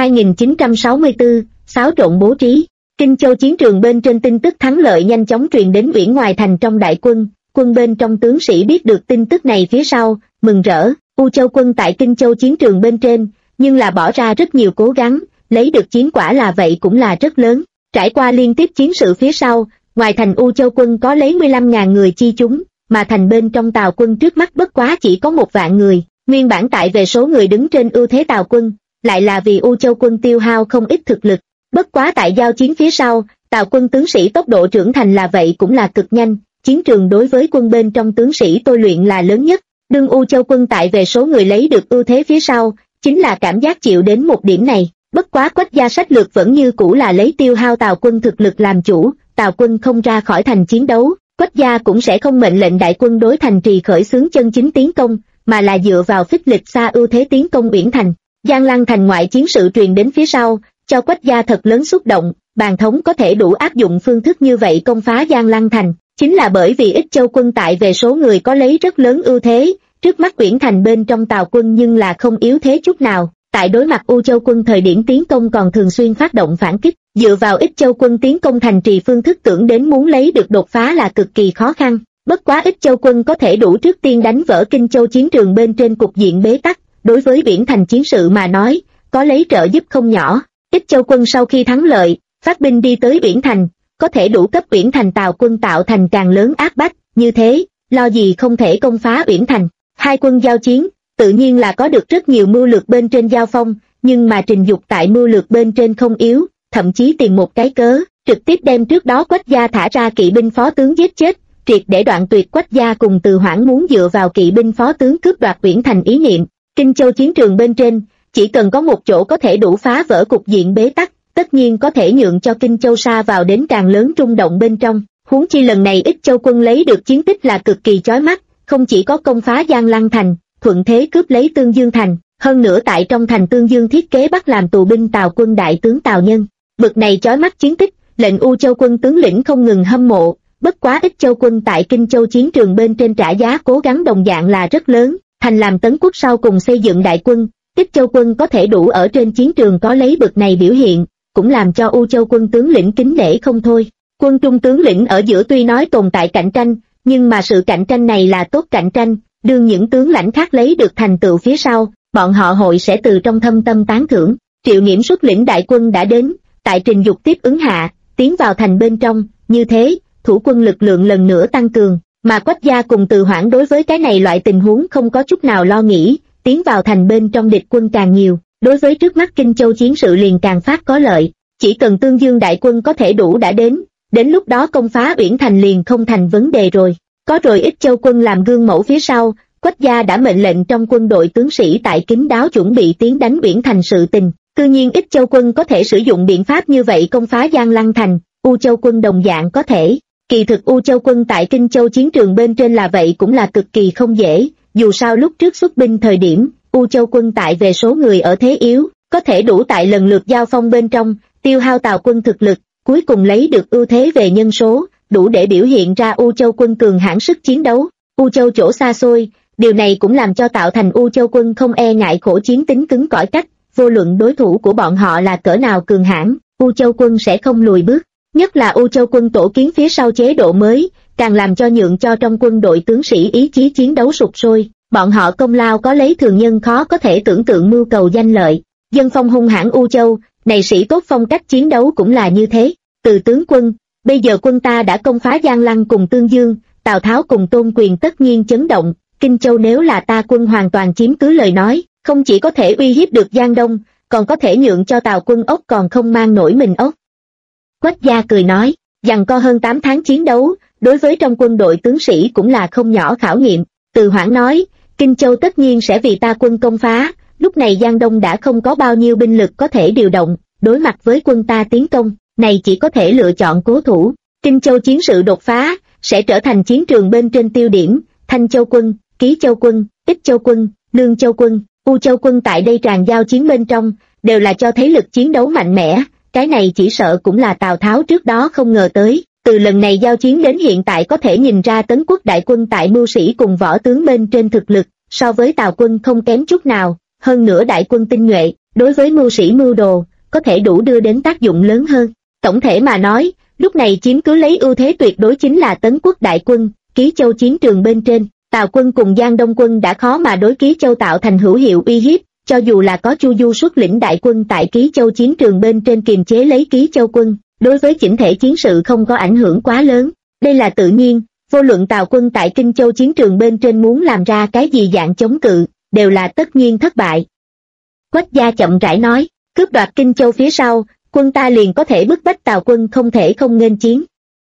2964, xáo trộn bố trí. Kinh Châu chiến trường bên trên tin tức thắng lợi nhanh chóng truyền đến Uyển ngoài thành trong đại quân, quân bên trong tướng sĩ biết được tin tức này phía sau, mừng rỡ. U Châu quân tại Kinh Châu chiến trường bên trên, nhưng là bỏ ra rất nhiều cố gắng, lấy được chiến quả là vậy cũng là rất lớn. Trải qua liên tiếp chiến sự phía sau, ngoài thành U Châu quân có lấy 15.000 người chi chúng, mà thành bên trong Tào quân trước mắt bất quá chỉ có 1 vạn người, nguyên bản tại về số người đứng trên ưu thế Tào quân, lại là vì U Châu quân tiêu hao không ít thực lực. Bất quá tại giao chiến phía sau, Tào quân tướng sĩ tốc độ trưởng thành là vậy cũng là cực nhanh, chiến trường đối với quân bên trong tướng sĩ tôi luyện là lớn nhất. Đương U Châu quân tại về số người lấy được ưu thế phía sau, chính là cảm giác chịu đến một điểm này. Bất quá Quách gia sách lược vẫn như cũ là lấy tiêu hao Tào quân thực lực làm chủ, Tào quân không ra khỏi thành chiến đấu, Quách gia cũng sẽ không mệnh lệnh đại quân đối thành trì khởi xướng chân chính tiến công, mà là dựa vào phích lịch xa ưu thế tiến công Uyển Thành. Giang Lăng thành ngoại chiến sự truyền đến phía sau, cho Quách gia thật lớn xúc động, bàn thống có thể đủ áp dụng phương thức như vậy công phá Giang Lăng thành, chính là bởi vì Ích Châu quân tại về số người có lấy rất lớn ưu thế, trước mắt Uyển Thành bên trong Tào quân nhưng là không yếu thế chút nào. Tại đối mặt U Châu quân thời điểm tiến công còn thường xuyên phát động phản kích, dựa vào Ích Châu quân tiến công thành trì phương thức tưởng đến muốn lấy được đột phá là cực kỳ khó khăn. Bất quá Ích Châu quân có thể đủ trước tiên đánh vỡ Kinh Châu chiến trường bên trên cục diện bế tắc, đối với Uyển Thành chiến sự mà nói, có lấy trợ giúp không nhỏ. Ích Châu quân sau khi thắng lợi, phát binh đi tới Uyển Thành, có thể đủ cấp Uyển Thành Tào quân tạo thành càng lớn áp bách, như thế, lo gì không thể công phá Uyển Thành. Hai quân giao chiến, tự nhiên là có được rất nhiều mưu lược bên trên giao phong, nhưng mà Trình Dục tại mưu lược bên trên không yếu, thậm chí tìm một cái cớ, trực tiếp đem trước đó Quách gia thả ra kỵ binh phó tướng giết chết, triệt để đoạn tuyệt Quách gia cùng Từ Hoảng muốn dựa vào kỵ binh phó tướng cướp đoạt Uyển Thành ý niệm. Kinh Châu chiến trường bên trên, chỉ cần có một chỗ có thể đủ phá vỡ cục diện bế tắc, tất nhiên có thể nhượng cho Kinh Châu sa vào đến càng lớn rung động bên trong. Huống chi lần này Ích Châu quân lấy được chiến tích là cực kỳ chói mắt, không chỉ có công phá Giang Lăng thành, thuận thế cướp lấy Tương Dương thành, hơn nữa tại trong thành Tương Dương thiết kế bắt làm tù binh Tào quân đại tướng Tào Nhân. Bực này chói mắt chiến tích, lệnh U Châu quân tướng lĩnh không ngừng hâm mộ, bất quá Ích Châu quân tại Kinh Châu chiến trường bên trên trả giá cố gắng đồng dạng là rất lớn, thành làm Tấn quốc sau cùng xây dựng đại quân, Ích Châu quân có thể đủ ở trên chiến trường có lấy bực này biểu hiện, cũng làm cho U Châu quân tướng lĩnh kính nể không thôi. Quân trung tướng lĩnh ở giữa tuy nói tồn tại cạnh tranh, nhưng mà sự cạnh tranh này là tốt cạnh tranh, đương những tướng lãnh khác lấy được thành tựu phía sau, bọn họ hội sẽ từ trong thâm tâm tán thưởng. Triệu Nghiễm xuất lĩnh đại quân đã đến, tại Trình Dục tiếp ứng hạ, tiến vào thành bên trong, như thế, thủ quân lực lượng lần nữa tăng cường, mà Quách gia cùng Từ Hoảng đối với cái này loại tình huống không có chút nào lo nghĩ, tiến vào thành bên trong địch quân càng nhiều, đối với trước mắt Kinh Châu chiến sự liền càng phát có lợi, chỉ cần Tương Dương đại quân có thể đủ đã đến lúc đó công phá Uyển Thành liền không thành vấn đề rồi. Có rồi Ích Châu quân làm gương mẫu phía sau, Quách gia đã mệnh lệnh trong quân đội tướng sĩ tại kín đáo chuẩn bị tiến đánh Uyển Thành sự tình. Tự nhiên Ích Châu quân có thể sử dụng biện pháp như vậy công phá Giang Lăng thành, U Châu quân đồng dạng có thể. Kỳ thực U Châu quân tại Kinh Châu chiến trường bên trên là vậy cũng là cực kỳ không dễ, dù sao lúc trước xuất binh thời điểm, U Châu quân tại về số người ở thế yếu, có thể đủ tại lần lượt giao phong bên trong, tiêu hao Tào quân thực lực, cuối cùng lấy được ưu thế về nhân số, đủ để biểu hiện ra U Châu quân cường hãn sức chiến đấu. U Châu chỗ xa xôi, điều này cũng làm cho tạo thành U Châu quân không e ngại khổ chiến tính cứng cỏi cách, vô luận đối thủ của bọn họ là cỡ nào cường hãn, U Châu quân sẽ không lùi bước. Nhất là U Châu quân tổ kiến phía sau chế độ mới, càng làm cho nhượng cho trong quân đội tướng sĩ ý chí chiến đấu sục sôi, bọn họ công lao có lấy thường nhân khó có thể tưởng tượng mưu cầu danh lợi. Dân phong hung hãn U Châu, này sĩ tốt phong cách chiến đấu cũng là như thế. Từ tướng quân, bây giờ quân ta đã công phá Giang Lăng cùng Tương Dương, Tào Tháo cùng Tôn Quyền tất nhiên chấn động, Kinh Châu nếu là ta quân hoàn toàn chiếm cứ lời nói, không chỉ có thể uy hiếp được Giang Đông, còn có thể nhượng cho Tào quân ốc còn không mang nổi mình ốc. Quách gia cười nói, giằng co hơn 8 tháng chiến đấu, đối với trong quân đội tướng sĩ cũng là không nhỏ khảo nghiệm. Từ Hoảng nói, Kinh Châu tất nhiên sẽ vì ta quân công phá, lúc này Giang Đông đã không có bao nhiêu binh lực có thể điều động, đối mặt với quân ta tiến công, này chỉ có thể lựa chọn cố thủ. Kinh Châu chiến sự đột phá, sẽ trở thành chiến trường bên trên tiêu điểm, Thanh Châu quân, Ký Châu quân, Ích Châu quân, Lương Châu quân, U Châu quân tại đây tràn giao chiến bên trong, đều là cho thấy lực chiến đấu mạnh mẽ, cái này chỉ sợ cũng là Tào Tháo trước đó không ngờ tới. Từ lần này giao chiến đến hiện tại có thể nhìn ra Tấn quốc đại quân tại mưu sĩ cùng võ tướng bên trên thực lực, so với Tào quân không kém chút nào, hơn nữa đại quân tinh nhuệ, đối với mưu sĩ mưu đồ, có thể đủ đưa đến tác dụng lớn hơn. Tổng thể mà nói, lúc này chiếm cứ lấy ưu thế tuyệt đối chính là Tấn quốc đại quân, Ký Châu chiến trường bên trên, Tào quân cùng Giang Đông quân đã khó mà đối Ký Châu tạo thành hữu hiệu uy hiếp, cho dù là có Chu Du xuất lĩnh đại quân tại Ký Châu chiến trường bên trên kiềm chế lấy Ký Châu quân, đối với chỉnh thể chiến sự không có ảnh hưởng quá lớn. Đây là tự nhiên, vô luận Tào quân tại Kinh Châu chiến trường bên trên muốn làm ra cái gì dạng chống cự, đều là tất nhiên thất bại. Quách gia chậm rãi nói, cướp đoạt Kinh Châu phía sau, quân ta liền có thể bức bách Tào quân không thể không nghênh chiến.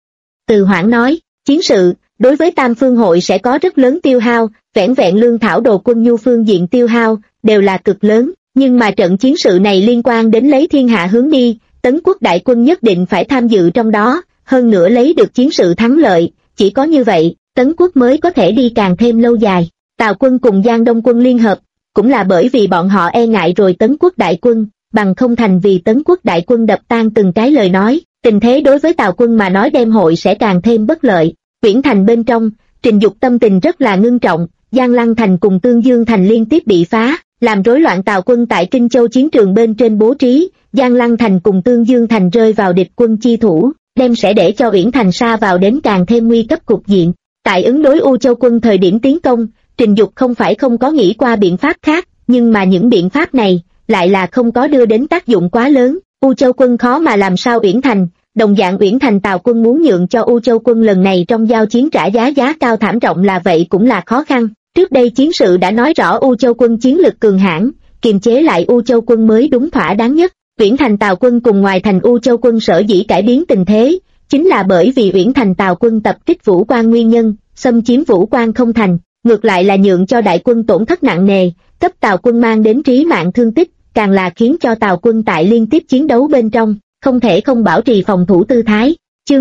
Từ Hoảng nói, chiến sự, đối với Tam Phương hội sẽ có rất lớn tiêu hao, vẻn vẹn lương thảo đồ quân nhu phương diện tiêu hao, đều là cực lớn, nhưng mà trận chiến sự này liên quan đến lấy thiên hạ hướng đi, Tấn quốc đại quân nhất định phải tham dự trong đó, hơn nữa lấy được chiến sự thắng lợi, chỉ có như vậy, Tấn quốc mới có thể đi càng thêm lâu dài. Tào quân cùng Giang Đông quân liên hợp, cũng là bởi vì bọn họ e ngại rồi Tấn quốc đại quân, bằng không thành vì Tấn quốc đại quân đập tan từng cái lời nói, tình thế đối với Tào quân mà nói đêm hội sẽ càng thêm bất lợi. Uyển Thành bên trong, Trình Dục tâm tình rất là ngưng trọng, Giang Lăng Thành cùng Tương Dương Thành liên tiếp bị phá, làm rối loạn Tào quân tại Kinh Châu chiến trường bên trên bố trí, Giang Lăng Thành cùng Tương Dương Thành rơi vào địch quân chi thủ, đem sẽ để cho Uyển Thành sa vào đến càng thêm nguy cấp cục diện. Tại ứng đối U Châu quân thời điểm tiến công, Trình Dục không phải không có nghĩ qua biện pháp khác, nhưng mà những biện pháp này lại là không có đưa đến tác dụng quá lớn. U Châu quân khó mà làm sao Uyển Thành, đồng dạng Uyển Thành Tào quân muốn nhượng cho U Châu quân lần này trong giao chiến trả giá cao thảm trọng là vậy cũng là khó khăn. Trước đây chiến sự đã nói rõ U Châu quân chiến lực cường hãn, kiềm chế lại U Châu quân mới đúng thỏa đáng nhất. Uyển Thành Tào quân cùng ngoài thành U Châu quân sở dĩ cải biến tình thế, chính là bởi vì Uyển Thành Tào quân tập kích Vũ Quan nguyên nhân, xâm chiếm Vũ Quan không thành, ngược lại là nhượng cho đại quân tổn thất nặng nề, cấp Tào quân mang đến trí mạng thương tích, càng là khiến cho Tào quân tại liên tiếp chiến đấu bên trong, không thể không bảo trì phòng thủ tư thái. Chương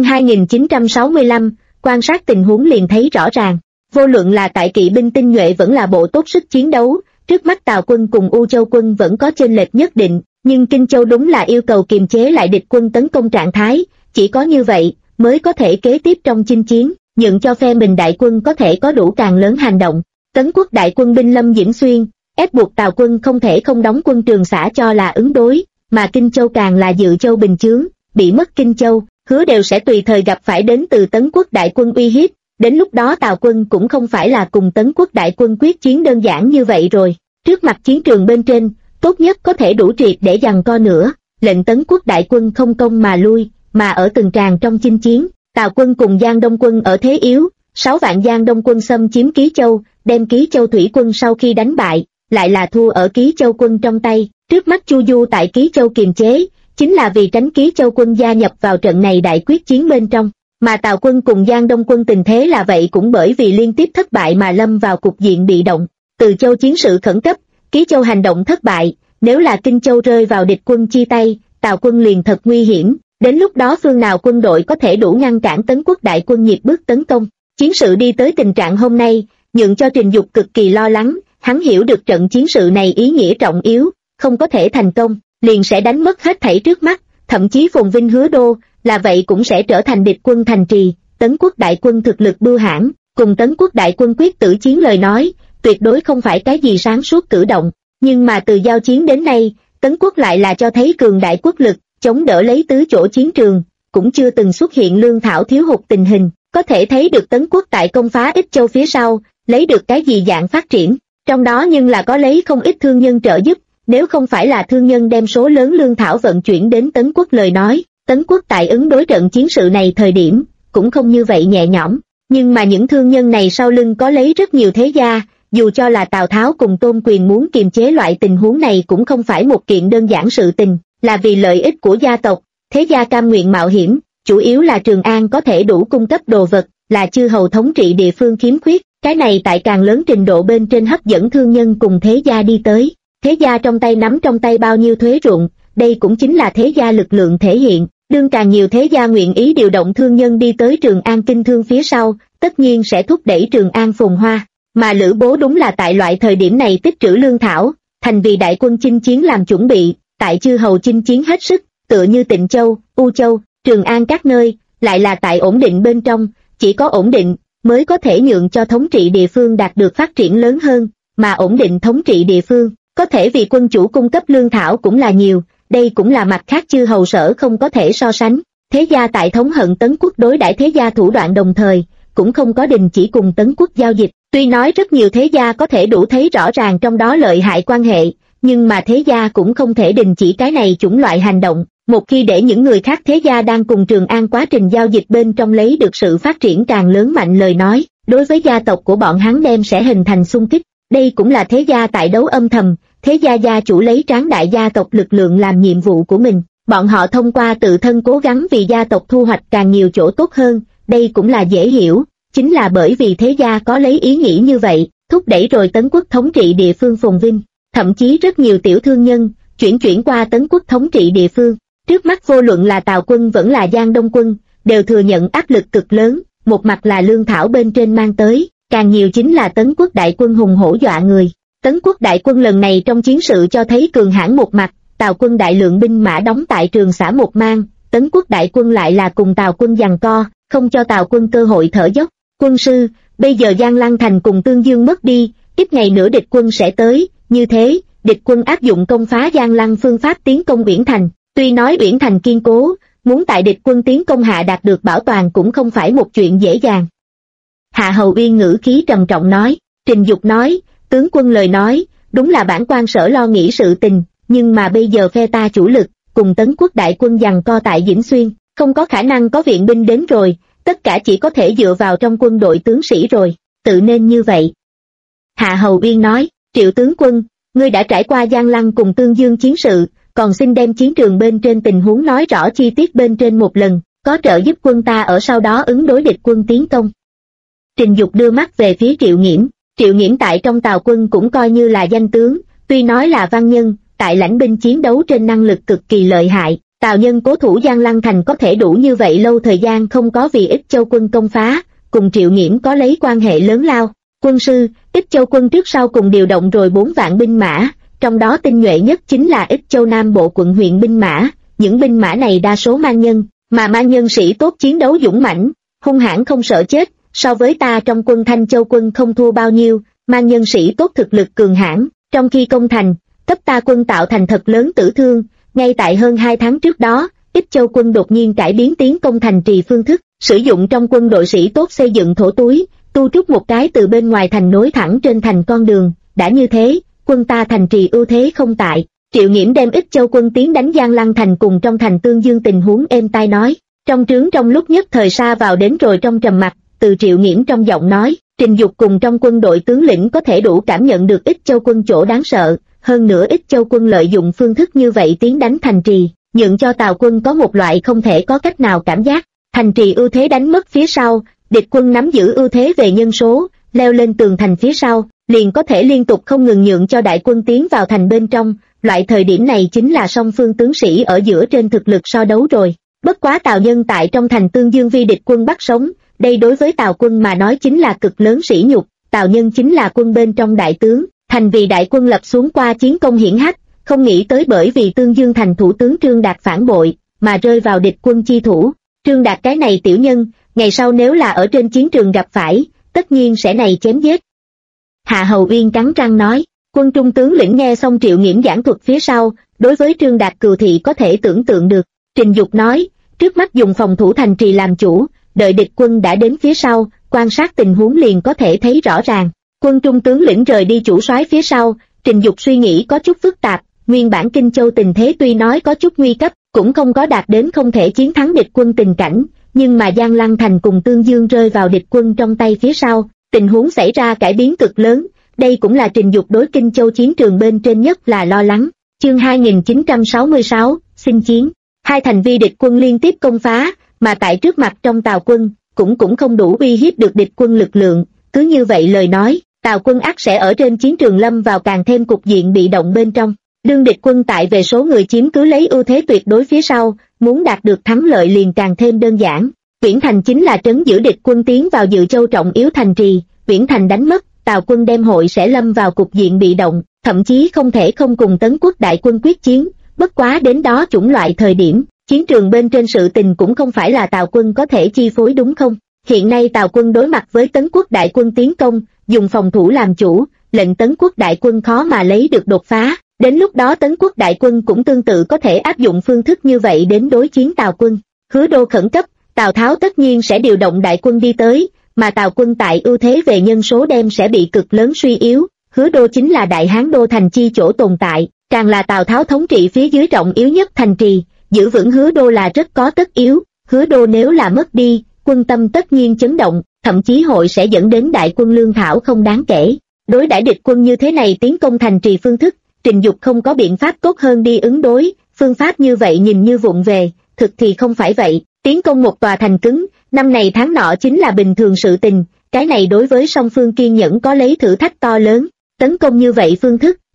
2965, quan sát tình huống liền thấy rõ ràng, vô luận là tại kỵ binh tinh nhuệ vẫn là bộ tốt sức chiến đấu, trước mắt Tào quân cùng U Châu quân vẫn có chênh lệch nhất định, nhưng Kinh Châu đúng là yêu cầu kiềm chế lại địch quân tấn công trạng thái, chỉ có như vậy mới có thể kế tiếp trong chinh chiến, nhượng cho phe mình đại quân có thể có đủ càng lớn hành động. Tấn quốc đại quân binh lâm Dĩnh Xuyên, ép buộc Tào quân không thể không đóng quân Trường Xã cho là ứng đối, mà Kinh Châu càng là dự châu bình chướng, bị mất Kinh Châu, hứa đều sẽ tùy thời gặp phải đến từ Tấn quốc đại quân uy hiếp, đến lúc đó Tào quân cũng không phải là cùng Tấn quốc đại quân quyết chiến đơn giản như vậy rồi. Trước mặt chiến trường bên trên, tốt nhất có thể đủ triệt để giằng co nữa, lệnh Tấn quốc đại quân không công mà lui, mà ở từng tràng trong chinh chiến, Tào quân cùng Giang Đông quân ở thế yếu, 6 vạn Giang Đông quân xâm chiếm Ký Châu, đem Ký Châu thủy quân sau khi đánh bại, lại là thua ở Ký Châu quân trong tay. Trước mắt Chu Du tại Ký Châu kiềm chế, chính là vì tránh Ký Châu quân gia nhập vào trận này đại quyết chiến bên trong, mà Tào quân cùng Giang Đông quân tình thế là vậy cũng bởi vì liên tiếp thất bại mà lâm vào cục diện bị động. Từ Châu chiến sự khẩn cấp, Ký Châu hành động thất bại, nếu là Kinh Châu rơi vào địch quân chi tay, Tào quân liền thật nguy hiểm, đến lúc đó phương nào quân đội có thể đủ ngăn cản Tấn quốc đại quân nhịp bước tấn công. Chiến sự đi tới tình trạng hôm nay, nhượng cho Trình Dục cực kỳ lo lắng, hắn hiểu được trận chiến sự này ý nghĩa trọng yếu, không có thể thành công, liền sẽ đánh mất hết thảy trước mắt, thậm chí phồn vinh Hứa Đô, là vậy cũng sẽ trở thành địch quân thành trì. Tấn quốc đại quân thực lực bưu hãn, cùng Tấn quốc đại quân quyết tử chiến lời nói, tuyệt đối không phải cái gì sáng suốt cử động, nhưng mà từ giao chiến đến nay, Tấn quốc lại là cho thấy cường đại quốc lực, chống đỡ lấy tứ chỗ chiến trường, cũng chưa từng xuất hiện lương thảo thiếu hụt tình hình, có thể thấy được Tấn quốc tại công phá Ích Châu phía sau, lấy được cái gì dạng phát triển, trong đó nhưng là có lấy không ít thương nhân trợ giúp, nếu không phải là thương nhân đem số lớn lương thảo vận chuyển đến Tấn quốc lời nói, Tấn quốc tại ứng đối trận chiến sự này thời điểm, cũng không như vậy nhẹ nhõm, nhưng mà những thương nhân này sau lưng có lấy rất nhiều thế gia, dù cho là Tào Tháo cùng Tôn Quyền muốn kiềm chế loại tình huống này cũng không phải một kiện đơn giản sự tình, là vì lợi ích của gia tộc, thế gia cam nguyện mạo hiểm, chủ yếu là Trường An có thể đủ cung cấp đồ vật, là chư hầu thống trị địa phương khiếm khuyết, cái này tại càng lớn trình độ bên trên hấp dẫn thương nhân cùng thế gia đi tới, thế gia trong tay nắm trong tay bao nhiêu thuế ruộng, đây cũng chính là thế gia lực lượng thể hiện, đương càng nhiều thế gia nguyện ý điều động thương nhân đi tới Trường An kinh thương phía sau, tất nhiên sẽ thúc đẩy Trường An phồn hoa. Mà Lữ Bố đúng là tại loại thời điểm này tích trữ lương thảo, thành vì đại quân chinh chiến làm chuẩn bị, tại chư hầu chinh chiến hết sức, tựa như Tịnh Châu, U Châu, Trường An các nơi, lại là tại ổn định bên trong, chỉ có ổn định mới có thể nhượng cho thống trị địa phương đạt được phát triển lớn hơn, mà ổn định thống trị địa phương, có thể vì quân chủ cung cấp lương thảo cũng là nhiều, đây cũng là mặt khác chư hầu sở không có thể so sánh. Thế gia tại thống hận Tấn quốc đối đãi thế gia thủ đoạn đồng thời, cũng không có đình chỉ cùng Tấn quốc giao dịch. Tuy nói rất nhiều thế gia có thể đủ thấy rõ ràng trong đó lợi hại quan hệ, nhưng mà thế gia cũng không thể đình chỉ cái này chủng loại hành động. Một khi để những người khác thế gia đang cùng Trường An quá trình giao dịch bên trong lấy được sự phát triển càng lớn mạnh lời nói, đối với gia tộc của bọn hắn đem sẽ hình thành xung kích. Đây cũng là thế gia tại đấu âm thầm, thế gia gia chủ lấy tráng đại gia tộc lực lượng làm nhiệm vụ của mình. Bọn họ thông qua tự thân cố gắng vì gia tộc thu hoạch càng nhiều chỗ tốt hơn, đây cũng là dễ hiểu. Chính là bởi vì thế gia có lấy ý nghĩ như vậy, thúc đẩy rồi Tấn quốc thống trị địa phương phồn vinh. thậm chí rất nhiều tiểu thương nhân, chuyển qua Tấn quốc thống trị địa phương. Trước mắt vô luận là Tào quân vẫn là Giang Đông quân, đều thừa nhận áp lực cực lớn, một mặt là lương thảo bên trên mang tới, càng nhiều chính là Tấn quốc đại quân hùng hổ dọa người. Tấn quốc đại quân lần này trong chiến sự cho thấy cường hãn một mặt, Tào quân đại lượng binh mã đóng tại Trường Xã một mang, Tấn quốc đại quân lại là cùng Tào quân giằng co, không cho Tào quân cơ hội thở dốc. Quân sư, bây giờ Giang Lăng thành cùng Tương Dương mất đi, ít ngày nữa địch quân sẽ tới, như thế, địch quân áp dụng công phá Giang Lăng phương pháp tiến công Uyển Thành, tuy nói Uyển Thành kiên cố, muốn tại địch quân tiến công hạ đạt được bảo toàn cũng không phải một chuyện dễ dàng. Hạ Hầu Uyên ngữ khí trầm trọng nói. Trình Dục nói, tướng quân lời nói, đúng là bản quan sở lo nghĩ sự tình, nhưng mà bây giờ phe ta chủ lực, cùng Tấn quốc đại quân giằng co tại Vĩnh Xuyên, không có khả năng có viện binh đến rồi, tất cả chỉ có thể dựa vào trong quân đội tướng sĩ rồi, tự nên như vậy. Hạ Hầu Uyên nói, Triệu tướng quân, ngươi đã trải qua Giang Lăng cùng Tương Dương chiến sự, còn xin đem chiến trường bên trên tình huống nói rõ chi tiết bên trên một lần, có trợ giúp quân ta ở sau đó ứng đối địch quân tiến công. Trình Dục đưa mắt về phía Triệu Nghiễm. Triệu Nghiễm tại trong Tào quân cũng coi như là danh tướng, tuy nói là văn nhân, tại lãnh binh chiến đấu trên năng lực cực kỳ lợi hại. Tào nhân cố thủ Giang Lăng thành có thể đủ như vậy lâu thời gian không có vì Ích Châu quân công phá, cùng Triệu Nghiễm có lấy quan hệ lớn lao. Quân sư, Ích Châu quân trước sau cùng điều động rồi 4 vạn binh mã, trong đó tinh nhuệ nhất chính là Ích Châu Nam bộ quận huyện binh mã, những binh mã này đa số man nhân, mà man nhân sĩ tốt chiến đấu dũng mãnh, hung hãn không sợ chết, so với ta trong quân Thanh Châu quân không thua bao nhiêu, man nhân sĩ tốt thực lực cường hãn, trong khi công thành, cấp ta quân tạo thành thật lớn tử thương. Ngay tại hơn 2 tháng trước đó, Ích Châu quân đột nhiên cải biến tiến công thành trì phương thức, sử dụng trong quân đội sĩ tốt xây dựng thổ túi, tu trúc một cái từ bên ngoài thành nối thẳng trên thành con đường, đã như thế, quân ta thành trì ưu thế không tại. Triệu Nghiễm đem Ích Châu quân tiến đánh Giang Lăng thành cùng trong thành Tương Dương tình huống êm tai nói, trong trướng trong lúc nhất thời xa vào đến rồi trong trầm mặc, từ Triệu Nghiễm trong giọng nói, Trình Dục cùng trong quân đội tướng lĩnh có thể đủ cảm nhận được Ích Châu quân chỗ đáng sợ. Hơn nữa Ích Châu quân lợi dụng phương thức như vậy tiến đánh thành trì, nhượng cho Tào quân có một loại không thể có cách nào cảm giác, thành trì ưu thế đánh mất phía sau, địch quân nắm giữ ưu thế về nhân số, leo lên tường thành phía sau, liền có thể liên tục không ngừng nhượng cho đại quân tiến vào thành bên trong, loại thời điểm này chính là song phương tướng sĩ ở giữa trên thực lực so đấu rồi. Bất quá Tào nhân tại trong thành Tương Dương vi địch quân bắt sống, đây đối với Tào quân mà nói chính là cực lớn sỉ nhục, Tào nhân chính là quân bên trong đại tướng. Thành vì đại quân lập xuống qua chiến công hiển hách, không nghĩ tới bởi vì Tương Dương thành thủ tướng Trương Đạt phản bội, mà rơi vào địch quân chi thủ. Trương Đạt cái này tiểu nhân, ngày sau nếu là ở trên chiến trường gặp phải, tất nhiên sẽ này chém giết. Hạ Hầu Uyên cắn răng nói, quân trung tướng lĩnh nghe xong Triệu Nghiễm giảng thuật phía sau, đối với Trương Đạt cừu thị có thể tưởng tượng được. Trình Dục nói, trước mắt dùng phòng thủ thành trì làm chủ, đợi địch quân đã đến phía sau, quan sát tình huống liền có thể thấy rõ ràng. Quân trung tướng lĩnh rời đi chủ soái phía sau, Trình Dục suy nghĩ có chút phức tạp, nguyên bản Kinh Châu tình thế tuy nói có chút nguy cấp, cũng không có đạt đến không thể chiến thắng địch quân tình cảnh, nhưng mà Giang Lăng thành cùng Tương Dương rơi vào địch quân trong tay phía sau, tình huống xảy ra cải biến cực lớn, đây cũng là Trình Dục đối Kinh Châu chiến trường bên trên nhất là lo lắng. Chương 2966, xin chiến. Hai thành vi địch quân liên tiếp công phá, mà tại trước mặt trong Tào quân, cũng không đủ uy hiếp được địch quân lực lượng, cứ như vậy lời nói, Tào quân ắt sẽ ở trên chiến trường lâm vào càng thêm cục diện bị động bên trong. Đương địch quân tại về số người chiếm cứ lấy ưu thế tuyệt đối phía sau, muốn đạt được thắng lợi liền càng thêm đơn giản. Uyển Thành chính là trấn giữ địch quân tiến vào Dự Châu trọng yếu thành trì, Uyển Thành đánh mất, Tào quân đem hội sẽ lâm vào cục diện bị động, thậm chí không thể không cùng Tấn quốc đại quân quyết chiến. Bất quá đến đó chủng loại thời điểm, chiến trường bên trên sự tình cũng không phải là Tào quân có thể chi phối đúng không? Hiện nay Tào quân đối mặt với Tấn quốc đại quân tiến công, dùng phòng thủ làm chủ, lệnh Tấn quốc đại quân khó mà lấy được đột phá. Đến lúc đó Tấn quốc đại quân cũng tương tự có thể áp dụng phương thức như vậy đến đối chiến Tào quân. Hứa Đô khẩn cấp, Tào Tháo tất nhiên sẽ điều động đại quân đi tới, mà Tào quân tại ưu thế về nhân số đem sẽ bị cực lớn suy yếu. Hứa Đô chính là Đại Hán đô thành chi chỗ tồn tại, càng là Tào Tháo thống trị phía dưới trọng yếu nhất thành trì, giữ vững Hứa Đô là rất có tất yếu. Hứa Đô nếu là mất đi, quân tâm tất nhiên chấn động, thậm chí hội sẽ dẫn đến đại quân lương thảo không đáng kể. Đối đãi địch quân như thế này tiến công thành trì phương thức, Trình Dục không có biện pháp tốt hơn đi ứng đối, phương pháp như vậy nhìn như vụng về, thực thì không phải vậy. Tiến công một tòa thành cứng, năm này tháng nọ chính là bình thường sự tình, cái này đối với song phương kiên nhẫn có lấy thử thách to lớn. Tấn công như vậy phương thức,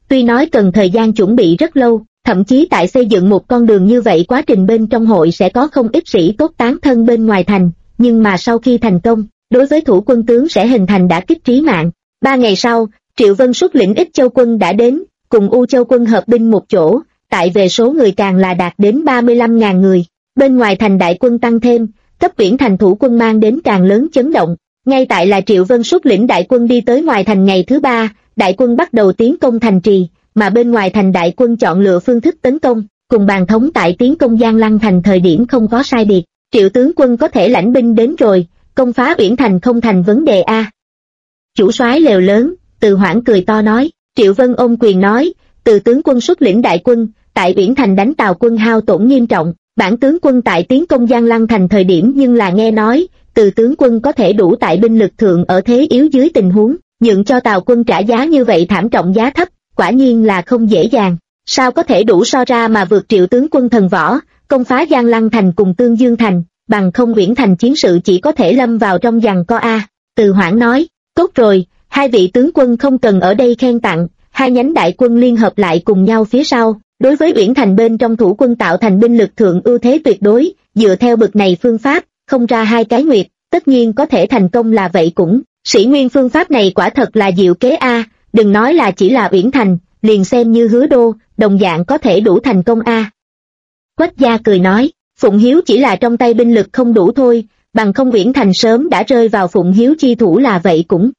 tuy nói cần thời gian chuẩn bị rất lâu, thậm chí tại xây dựng một con đường như vậy quá trình bên trong hội sẽ có không ít sĩ tốt tán thân bên ngoài thành, nhưng mà sau khi thành công, đối với thủ quân tướng sẽ hình thành đả kích trí mạng. 3 ngày sau, Triệu Vân xuất lĩnh Ích Châu quân đã đến, cùng U Châu quân hợp binh một chỗ, tại về số người càng là đạt đến 35.000 người. Bên ngoài thành đại quân tăng thêm, cấp Uyển Thành thủ quân mang đến càng lớn chấn động. Ngay tại là Triệu Vân xuất lĩnh đại quân đi tới ngoài thành ngày thứ 3, đại quân bắt đầu tiến công thành trì, mà bên ngoài thành đại quân chọn lựa phương thức tấn công, cùng Bàn Thống tại tiến công Giang Lăng thành thời điểm không có sai biệt. Triệu tướng quân có thể lãnh binh đến rồi, công phá Uyển Thành không thành vấn đề a. Chủ soái lều lớn, Từ Hoảng cười to nói. Triệu Vân ôm quyền nói, Từ tướng quân xuất lĩnh đại quân, tại Uyển Thành đánh Tào quân hao tổn nghiêm trọng, bản tướng quân tại tiến công Giang Lăng thành thời điểm nhưng là nghe nói, Từ tướng quân có thể đủ tại binh lực thượng ở thế yếu dưới tình huống, nhượng cho Tào quân trả giá như vậy thảm trọng giá thấp, quả nhiên là không dễ dàng. Sao có thể đủ so ra mà vượt Triệu tướng quân thần võ, công phá Giang Lăng thành cùng Tương Dương thành, bằng không Uyển Thành chiến sự chỉ có thể lâm vào trong giằng co a. Từ Hoảng nói, tốt rồi, hai vị tướng quân không cần ở đây khen tặng, hai nhánh đại quân liên hợp lại cùng nhau phía sau, đối với Uyển Thành bên trong thủ quân tạo thành binh lực thượng ưu thế tuyệt đối, dựa theo bực này phương pháp, không ra 2 cái nguyệt, tất nhiên có thể thành công là vậy cũng, Sĩ Nguyên phương pháp này quả thật là diệu kế a, đừng nói là chỉ là Uyển Thành, liền xem như Hứa Đô, đồng dạng có thể đủ thành công a. Quách Gia cười nói, Phụng Hiếu chỉ là trong tay binh lực không đủ thôi, bằng không Uyển Thành sớm đã rơi vào Phụng Hiếu chi thủ là vậy cũng.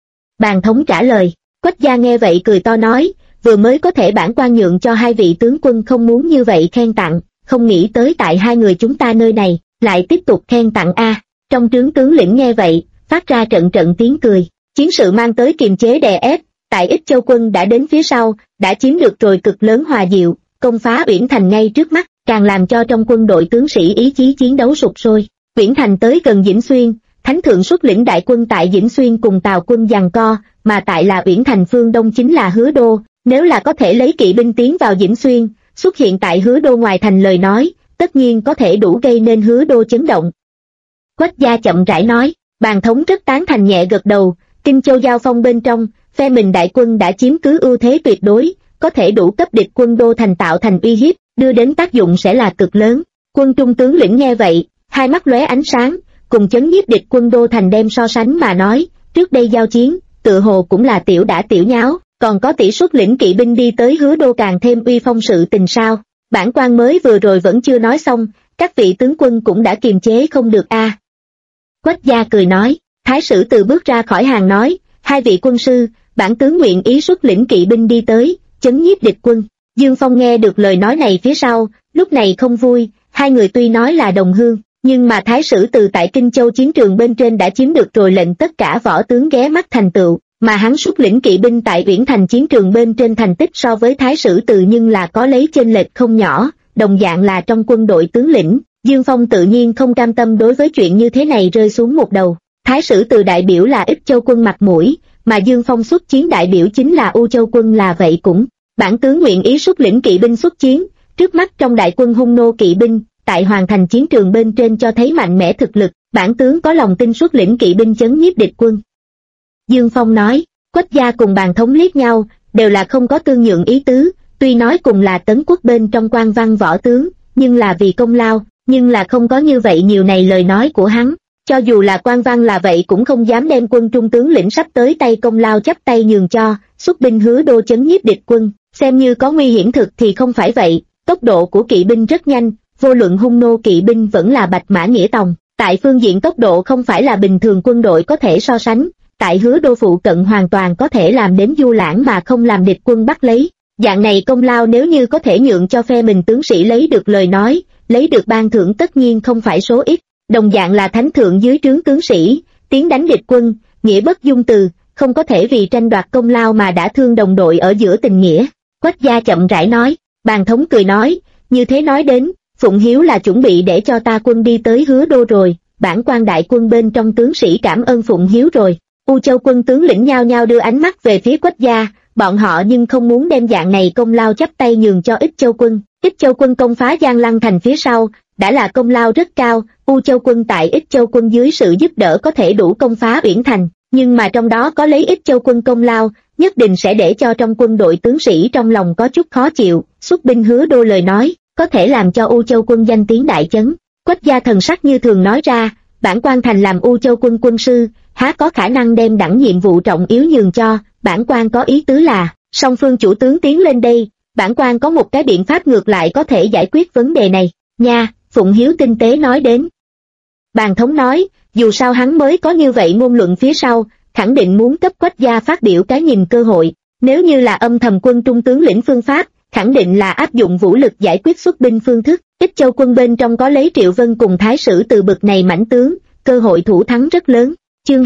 Bàn Thống trả lời, Quách Gia nghe vậy cười to nói, vừa mới có thể bản quan nhượng cho hai vị tướng quân không muốn như vậy khen tặng, không nghĩ tới tại hai người chúng ta nơi này, lại tiếp tục khen tặng a. Trong trướng tướng lĩnh nghe vậy, phát ra trận trận tiếng cười, chiến sự mang tới kiềm chế đè ép, tại Ích Châu quân đã đến phía sau, đã chiếm được rồi cực lớn hòa diệu, công phá Uyển Thành ngay trước mắt, càng làm cho trong quân đội tướng sĩ ý chí chiến đấu sục sôi. Uyển Thành tới gần Dĩnh Xuyên, Thánh Thượng xuất lĩnh đại quân tại Dĩnh Xuyên cùng Tào quân giằng co, mà tại là Uyển Thành phương đông chính là Hứa Đô, nếu là có thể lấy kỵ binh tiến vào Dĩnh Xuyên, xuất hiện tại Hứa Đô ngoài thành lời nói, tất nhiên có thể đủ gây nên Hứa Đô chấn động. Quách Gia chậm rãi nói, Bàn Thống rất tán thành nhẹ gật đầu, Kinh Châu giao phong bên trong, phe mình đại quân đã chiếm cứ ưu thế tuyệt đối, có thể đủ cấp địch quân Đô thành tạo thành uy hiếp, đưa đến tác dụng sẽ là cực lớn. Quân trung tướng lĩnh nghe vậy, hai mắt lóe ánh sáng, cùng chấn nhiếp địch quân Đô thành đem so sánh mà nói, trước đây giao chiến, tựa hồ cũng là tiểu đả tiểu nháo, còn có tỷ suất lĩnh kỵ binh đi tới Hứa Đô càng thêm uy phong sự tình sao. Bản quan mới vừa rồi vẫn chưa nói xong, các vị tướng quân cũng đã kiềm chế không được a. Quách Gia cười nói, Thái sử Từ bước ra khỏi hàng nói, hai vị quân sư, bản tướng nguyện ý xuất lĩnh kỵ binh đi tới, chấn nhiếp địch quân. Dương Phong nghe được lời nói này phía sau, lúc này không vui, hai người tuy nói là đồng hương, nhưng mà Thái sử Từ tại Kinh Châu chiến trường bên trên đã chiếm được rồi lệnh tất cả võ tướng ghé mắt thành tựu, mà hắn xuất lĩnh kỵ binh tại Uyển Thành chiến trường bên trên thành tích so với Thái sử Từ nhưng là có lấy chênh lệch không nhỏ, đồng dạng là trong quân đội tướng lĩnh, Dương Phong tự nhiên không cam tâm đối với chuyện như thế này rơi xuống một đầu. Thái sử Từ đại biểu là Ích Châu quân mặt mũi, mà Dương Phong xuất chiến đại biểu chính là U Châu quân là vậy cũng. Bản tướng nguyện ý xuất lĩnh kỵ binh xuất chiến, trước mắt trong đại quân hung nô kỵ binh, tại hoàn thành chiến trường bên trên cho thấy mạnh mẽ thực lực, bản tướng có lòng tin xuất lĩnh kỵ binh chấn nhiếp địch quân. Dương Phong nói, Quách Gia cùng Bàn Thống liếc nhau, đều là không có tương nhượng ý tứ, tuy nói cùng là Tấn quốc bên trong quan văn võ tướng, nhưng là vì công lao, nhưng là không có như vậy nhiều này lời nói của hắn. Cho dù là quan văn là vậy cũng không dám đem quân trung tướng lĩnh sắp tới tay công lao chắp tay nhường cho, xuất binh Hứa Đô chấn nhiếp địch quân, xem như có nguy hiểm thực thì không phải vậy, tốc độ của kỵ binh rất nhanh, vô luận hung nô kỵ binh vẫn là bạch mã nghĩa tòng, tại phương diện tốc độ không phải là bình thường quân đội có thể so sánh, tại Hứa Đô phụ cận hoàn toàn có thể làm đến du lãng mà không làm địch quân bắt lấy. Dạng này công lao nếu như có thể nhượng cho phe mình tướng sĩ lấy được lời nói, lấy được ban thưởng tất nhiên không phải số ít. Đồng dạng là thánh thượng dưới trướng tướng sĩ, tiến đánh địch quân, nghĩa bất dung từ, không có thể vì tranh đoạt công lao mà đã thương đồng đội ở giữa tình nghĩa. Quách Gia chậm rãi nói, Bàn Thống cười nói, như thế nói đến, Phụng Hiếu là chuẩn bị để cho ta quân đi tới Hứa Đô rồi, bản quan đại quân bên trong tướng sĩ cảm ơn Phụng Hiếu rồi. U Châu quân tướng lĩnh nhao nhao đưa ánh mắt về phía Quách Gia, bọn họ nhưng không muốn đem dạng này công lao chắp tay nhường cho Ích Châu quân. Ích Châu quân công phá Giang Lăng thành phía sau, đã là công lao rất cao, U Châu quân tại Ích Châu quân dưới sự giúp đỡ có thể đủ công phá Uyển Thành, nhưng mà trong đó có lấy Ích Châu quân công lao, nhất định sẽ để cho trong quân đội tướng sĩ trong lòng có chút khó chịu. Xuất binh Hứa Đô lời nói, có thể làm cho U Châu quân danh tiếng đại chấn. Quách gia thần sắc như thường nói ra, bản quan thành làm U Châu quân quân sư, há có khả năng đem đẳng nhiệm vụ trọng yếu nhường cho. Bản quan có ý tứ là, song phương chủ tướng tiến lên đây, bản quan có một cái biện pháp ngược lại có thể giải quyết vấn đề này. Nha, Phụng Hiếu tinh tế nói đến. Bàn thống nói, dù sao hắn mới có như vậy ngôn luận phía sau, khẳng định muốn cấp Quách gia phát biểu cái nhìn cơ hội. Nếu như là âm thầm quân trung tướng lĩnh phương pháp, khẳng định là áp dụng vũ lực giải quyết xuất binh phương thức. Ích Châu quân bên trong có lấy Triệu Vân cùng Thái Sử từ bực này mãnh tướng, cơ hội thủ thắng rất lớn. Chương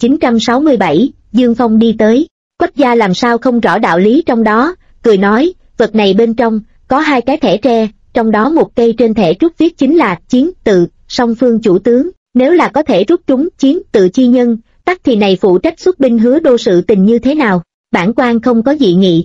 2967, Dương Phong đi tới. Quách gia làm sao không rõ đạo lý trong đó, cười nói, vật này bên trong có 2 cái thẻ tre, trong đó một cây trên thẻ trúc viết chính là chiến tự, song phương chủ tướng, nếu là có thể rút trúng chiến tự chi nhân, tắc thì này phụ trách xuất binh Hứa Đô sự tình như thế nào, bản quan không có dị nghị.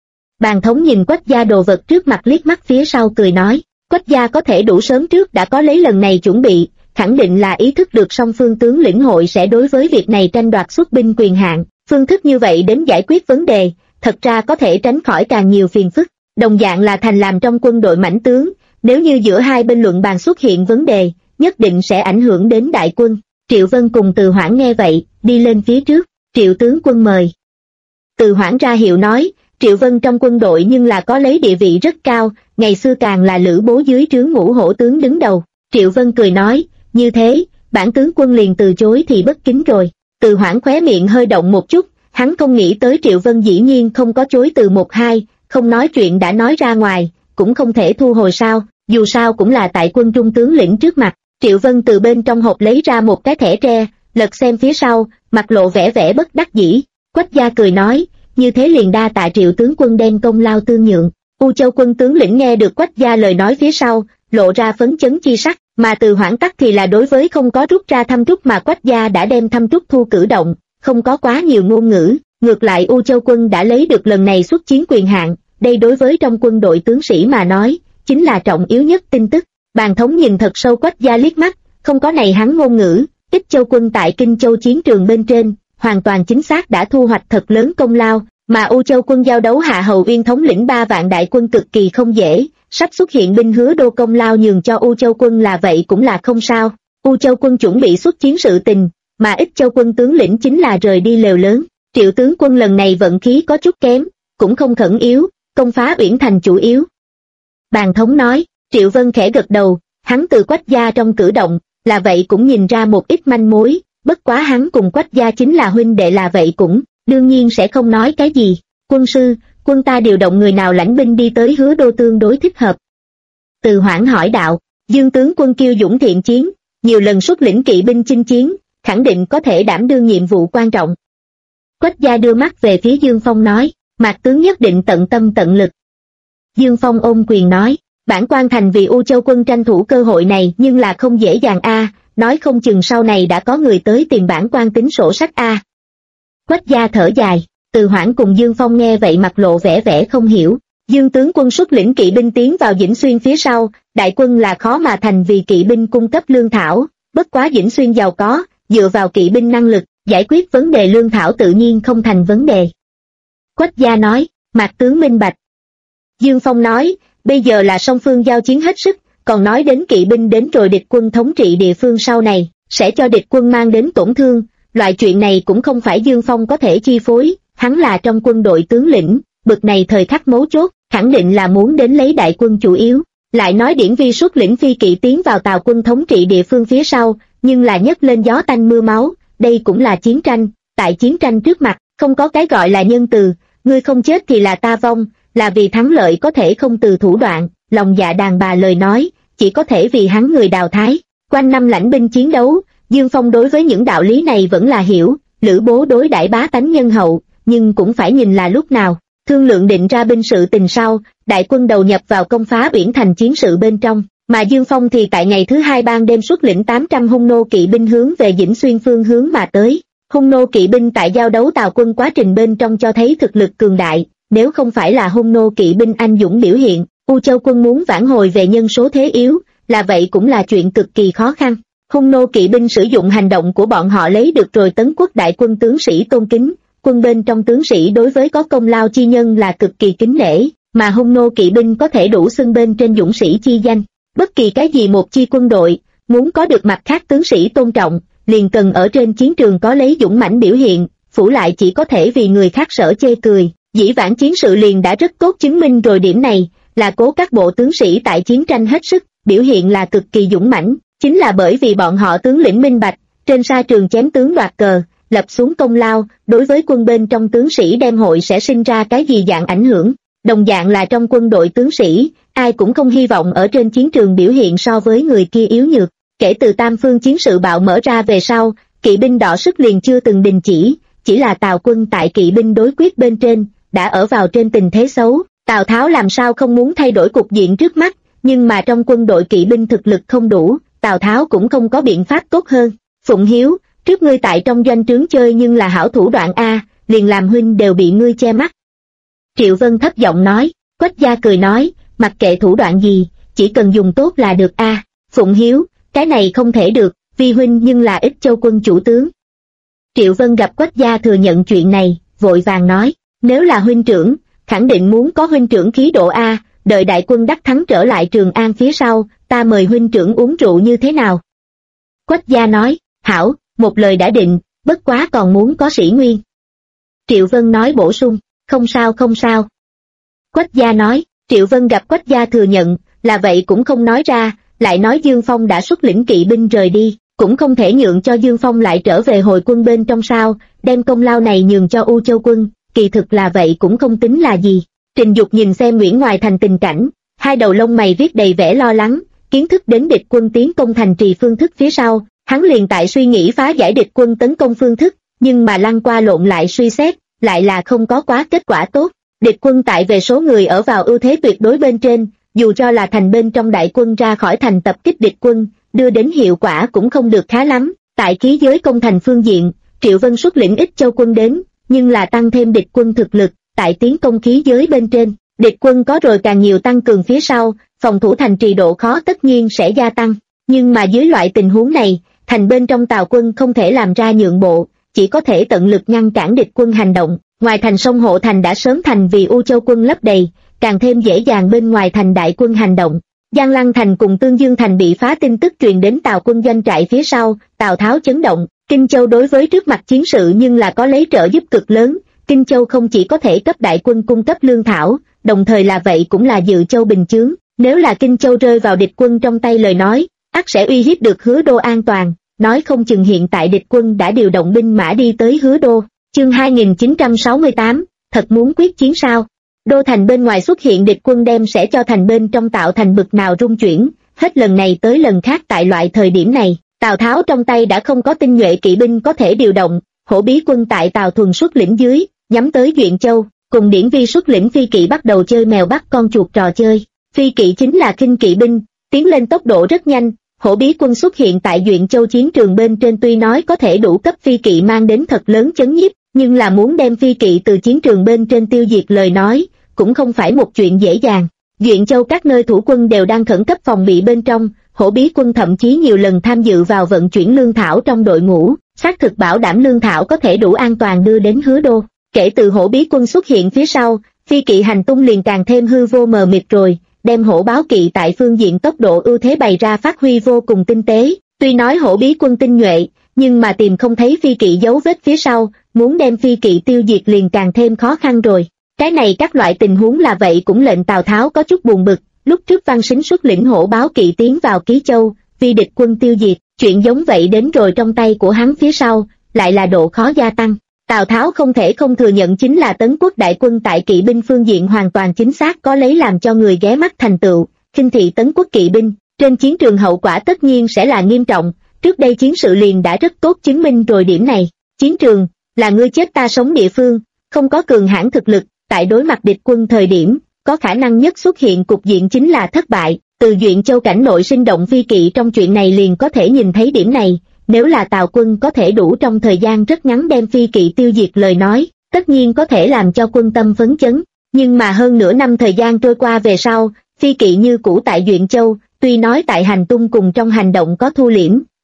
Bàn thống nhìn Quách gia đồ vật trước mặt liếc mắt phía sau cười nói, Quách gia có thể đủ sớm trước đã có lấy lần này chuẩn bị, khẳng định là ý thức được song phương tướng lĩnh hội sẽ đối với việc này tranh đoạt xuất binh quyền hạn, phương thức như vậy đến giải quyết vấn đề, thật ra có thể tránh khỏi càng nhiều phiền phức. Đồng dạng là thành làm trong quân đội mãnh tướng, nếu như giữa hai bên luận bàn xuất hiện vấn đề, nhất định sẽ ảnh hưởng đến đại quân. Triệu Vân cùng Từ Hoảng nghe vậy, đi lên phía trước, Triệu tướng quân mời. Từ Hoảng ra hiệu nói, Triệu Vân trong quân đội nhưng là có lấy địa vị rất cao, ngày xưa càng là Lữ Bố dưới trướng Ngũ Hổ tướng đứng đầu. Triệu Vân cười nói, như thế, bản tướng quân liền từ chối thì bất kính rồi. Từ Hoảng khóe miệng hơi động một chút, hắn không nghĩ tới Triệu Vân dĩ nhiên không có chối từ một hai, không nói chuyện đã nói ra ngoài, cũng không thể thu hồi sao, dù sao cũng là tại quân trung tướng lĩnh trước mặt. Triệu Vân từ bên trong hộp lấy ra một cái thẻ tre, lật xem phía sau, mặt lộ vẻ vẻ bất đắc dĩ. Quách gia cười nói, như thế liền đa tạ Triệu tướng quân đem công lao tương nhượng. U Châu quân tướng lĩnh nghe được Quách gia lời nói phía sau, lộ ra phấn chấn chi sắc, mà Từ Hoảng tắc thì là đối với không có rút ra thăm trúc mà Quách gia đã đem thăm trúc thu cử động, không có quá nhiều ngôn ngữ. Ngược lại U Châu quân đã lấy được lần này xuất chiến quyền hạn, đây đối với trong quân đội tướng sĩ mà nói, chính là trọng yếu nhất tin tức. Bàn thống nhìn thật sâu Quách gia liếc mắt, không có này hắn ngôn ngữ, Ích Châu quân tại Kinh Châu chiến trường bên trên, hoàn toàn chính xác đã thu hoạch thật lớn công lao, mà U Châu quân giao đấu Hạ Hầu Uyên thống lĩnh 3 vạn đại quân cực kỳ không dễ, sắp xuất hiện binh Hứa Đô công lao nhường cho U Châu quân là vậy cũng là không sao. U Châu quân chuẩn bị xuất chiến sự tình, mà Ích Châu quân tướng lĩnh chính là rời đi lều lớn. Triệu tướng quân lần này vận khí có chút kém, cũng không khẩn yếu, công phá Uyển Thành chủ yếu. Bàn thống nói, Triệu Vân khẽ gật đầu, hắn từ Quách gia trong cử động, là vậy cũng nhìn ra một ít manh mối, bất quá hắn cùng Quách gia chính là huynh đệ là vậy cũng, đương nhiên sẽ không nói cái gì. Quân sư, quân ta điều động người nào lãnh binh đi tới Hứa Đô tương đối thích hợp? Từ Hoảng hỏi đạo, Dương tướng quân kiêu dũng thiện chiến, nhiều lần xuất lĩnh kỵ binh chinh chiến, khẳng định có thể đảm đương nhiệm vụ quan trọng. Quách gia đưa mắt về phía Dương Phong nói, Mạc tướng nhất định tận tâm tận lực. Dương Phong ôm quyền nói, bản quan thành vì U Châu quân tranh thủ cơ hội này nhưng là không dễ dàng nói không chừng sau này đã có người tới tìm bản quan tính sổ sách Quách gia thở dài. Từ Hoảng cùng Dương Phong nghe vậy mặt lộ vẻ vẻ không hiểu. Dương tướng quân xuất lĩnh kỵ binh tiến vào Dĩnh Xuyên phía sau, đại quân là khó mà thành vì kỵ binh cung cấp lương thảo, bất quá Dĩnh Xuyên giàu có, dựa vào kỵ binh năng lực, giải quyết vấn đề lương thảo tự nhiên không thành vấn đề. Quách gia nói, Mạc tướng minh bạch. Dương Phong nói, bây giờ là song phương giao chiến hết sức, còn nói đến kỵ binh đến rồi địch quân thống trị địa phương sau này, sẽ cho địch quân mang đến tổn thương, loại chuyện này cũng không phải Dương Phong có thể chi phối, hắn là trong quân đội tướng lĩnh, bực này thời khắc mấu chốt, khẳng định là muốn đến lấy đại quân chủ yếu. Lại nói Điển Vi xuất lĩnh phi kỵ tiến vào Tào quân thống trị địa phương phía sau, nhưng là nhấc lên gió tanh mưa máu, đây cũng là chiến tranh, tại chiến tranh trước mặt, không có cái gọi là nhân từ, ngươi không chết thì là ta vong, là vì thắng lợi có thể không từ thủ đoạn, lòng dạ đàn bà lời nói, chỉ có thể vì hắn người đào thái. Quanh năm lãnh binh chiến đấu, Dương Phong đối với những đạo lý này vẫn là hiểu, Lữ Bố đối đãi bá tánh nhân hậu, nhưng cũng phải nhìn là lúc nào. Thương lượng định ra binh sự tình sau, đại quân đầu nhập vào công phá Uyển Thành chiến sự bên trong, mà Dương Phong thì tại ngày thứ hai ban đêm xuất lĩnh 800 hung nô kỵ binh hướng về Dĩnh Xuyên phương hướng mà tới. Hung nô kỵ binh tại giao đấu Tào quân quá trình bên trong cho thấy thực lực cường đại, nếu không phải là hung nô kỵ binh anh dũng biểu hiện, U Châu quân muốn vãn hồi về nhân số thế yếu, là vậy cũng là chuyện cực kỳ khó khăn. Hung nô kỵ binh sử dụng hành động của bọn họ lấy được rồi Tấn quốc đại quân tướng sĩ tôn kính, quân bên trong tướng sĩ đối với có công lao chi nhân là cực kỳ kính nể, mà hung nô kỵ binh có thể đủ xưng bên trên dũng sĩ chi danh. Bất kỳ cái gì một chi quân đội, muốn có được mặt khác tướng sĩ tôn trọng, liền cần ở trên chiến trường có lấy dũng mãnh biểu hiện, phủ lại chỉ có thể vì người khác sở chê cười. Dĩ vãng chiến sự liền đã rất tốt chứng minh rồi điểm này, là cố các bộ tướng sĩ tại chiến tranh hết sức, biểu hiện là cực kỳ dũng mãnh, chính là bởi vì bọn họ tướng lĩnh minh bạch, trên sa trường chém tướng đoạt cờ, lập xuống công lao, đối với quân bên trong tướng sĩ đem hội sẽ sinh ra cái gì dạng ảnh hưởng. Đồng dạng là trong quân đội tướng sĩ, ai cũng không hy vọng ở trên chiến trường biểu hiện so với người kia yếu nhược. Kể từ tam phương chiến sự bạo mở ra về sau, kỵ binh đọ sức liền chưa từng đình chỉ là Tào quân tại kỵ binh đối quyết bên trên, đã ở vào trên tình thế xấu. Tào Tháo làm sao không muốn thay đổi cục diện trước mắt, nhưng mà trong quân đội kỵ binh thực lực không đủ, Tào Tháo cũng không có biện pháp tốt hơn. Phụng Hiếu, trước ngươi tại trong doanh trướng chơi nhưng là hảo thủ đoạn a, liền làm huynh đều bị ngươi che mắt. Triệu Vân thấp giọng nói. Quách Gia cười nói, mặc kệ thủ đoạn gì, chỉ cần dùng tốt là được a. Phụng Hiếu, cái này không thể được, vi huynh nhưng là Ích Châu quân chủ tướng. Triệu Vân gặp Quách Gia thừa nhận chuyện này, vội vàng nói, nếu là huynh trưởng, khẳng định muốn có huynh trưởng khí độ a, đợi đại quân đắc thắng trở lại Trường An phía sau, ta mời huynh trưởng uống rượu như thế nào? Quách Gia nói, hảo, một lời đã định, bất quá còn muốn có sĩ nguyên. Triệu Vân nói bổ sung, không sao không sao. Quách Gia nói, Triệu Vân gặp Quách Gia thừa nhận, là vậy cũng không nói ra, lại nói Dương Phong đã xuất lĩnh kỵ binh rời đi, cũng không thể nhượng cho Dương Phong lại trở về hồi quân bên trong sao, đem công lao này nhường cho U Châu quân, kỳ thực là vậy cũng không tính là gì. Trình Dục nhìn xem Nguyễn Ngoài Thành tình cảnh, hai đầu lông mày viết đầy vẻ lo lắng, kiến thức đến địch quân tiến công thành trì phương thức phía sau, hắn liền tại suy nghĩ phá giải địch quân tấn công phương thức, nhưng mà lăn qua lộn lại suy xét, lại là không có quá kết quả tốt. Địch quân tại về số người ở vào ưu thế tuyệt đối bên trên, dù cho là thành bên trong đại quân ra khỏi thành tập kích địch quân, đưa đến hiệu quả cũng không được khá lắm. Tại khí giới công thành phương diện, Triệu Vân xuất lĩnh Ích Châu quân đến, nhưng là tăng thêm địch quân thực lực, tại tiến công khí giới bên trên, địch quân có rồi càng nhiều tăng cường phía sau, phòng thủ thành trì độ khó tất nhiên sẽ gia tăng. Nhưng mà dưới loại tình huống này, thành bên trong Tào quân không thể làm ra nhượng bộ, chỉ có thể tận lực ngăn cản địch quân hành động. Ngoài thành sông Hộ Thành đã sớm thành vì U Châu quân lấp đầy, càng thêm dễ dàng bên ngoài thành đại quân hành động. Giang Lăng Thành cùng Tương Dương Thành bị phá tin tức truyền đến Tào quân doanh trại phía sau, Tào Tháo chấn động. Kinh Châu đối với trước mặt chiến sự nhưng là có lấy trợ giúp cực lớn, Kinh Châu không chỉ có thể cấp đại quân cung cấp lương thảo, đồng thời là vậy cũng là dự châu bình chướng. Nếu là Kinh Châu rơi vào địch quân trong tay lời nói, ắt sẽ uy hiếp được Hứa Đô an toàn, nói không chừng hiện tại địch quân đã điều động binh mã đi tới Hứa Đô. Chương 2968, thật muốn quyết chiến sao? Đô thành bên ngoài xuất hiện địch quân đem sẽ cho thành bên trong tạo thành bực nào rung chuyển, hết lần này tới lần khác tại loại thời điểm này, Tào Tháo trong tay đã không có tinh nhuệ kỵ binh có thể điều động, Hổ Bí quân tại Tào Thuần xuất lĩnh dưới, nhắm tới Duyện Châu, cùng Điển Vi xuất lĩnh phi kỵ bắt đầu chơi mèo bắt con chuột trò chơi. Phi kỵ chính là khinh kỵ binh, tiến lên tốc độ rất nhanh. Hổ Bí quân xuất hiện tại Duyện Châu chiến trường bên trên tuy nói có thể đủ cấp phi kỵ mang đến thật lớn chấn nhiếp, nhưng là muốn đem phi kỵ từ chiến trường bên trên tiêu diệt lời nói, cũng không phải một chuyện dễ dàng. Duyện Châu các nơi thủ quân đều đang khẩn cấp phòng bị bên trong, Hổ Bí quân thậm chí nhiều lần tham dự vào vận chuyển lương thảo trong đội ngũ, xác thực bảo đảm lương thảo có thể đủ an toàn đưa đến Hứa Đô. Kể từ Hổ Bí quân xuất hiện phía sau, phi kỵ hành tung liền càng thêm hư vô mờ mịt rồi, đem Hổ Báo kỵ tại phương diện tốc độ ưu thế bày ra phát huy vô cùng tinh tế. Tuy nói Hổ Bí quân tinh nhuệ, nhưng mà tìm không thấy phi kỵ dấu vết phía sau, muốn đem phi kỵ tiêu diệt liền càng thêm khó khăn rồi. Cái này các loại tình huống là vậy cũng lệnh Tào Tháo có chút buồn bực. Lúc trước Văn Sính xuất lĩnh Hổ Báo kỵ tiến vào Ký Châu, vì địch quân tiêu diệt, chuyện giống vậy đến rồi trong tay của hắn phía sau, lại là độ khó gia tăng. Tào Tháo không thể không thừa nhận chính là Tấn quốc đại quân tại kỵ binh phương diện hoàn toàn chính xác có lấy làm cho người ghé mắt thành tựu, khinh thị Tấn quốc kỵ binh, trên chiến trường hậu quả tất nhiên sẽ là nghiêm trọng, trước đây chiến sự liền đã rất tốt chứng minh rồi điểm này. Chiến trường, là ngươi chết ta sống địa phương, không có cường hãn thực lực, tại đối mặt địch quân thời điểm, có khả năng nhất xuất hiện cục diện chính là thất bại. Từ Duyện Châu cảnh nội sinh động phi kỵ trong chuyện này liền có thể nhìn thấy điểm này. Nếu là Tào quân có thể đủ trong thời gian rất ngắn đem phi kỵ tiêu diệt lời nói, tất nhiên có thể làm cho quân tâm phấn chấn. Nhưng mà hơn nửa năm thời gian trôi qua về sau, phi kỵ như cũ tại Duyện Châu, tuy nói tại hành tung cùng trong hành động có thu liễm,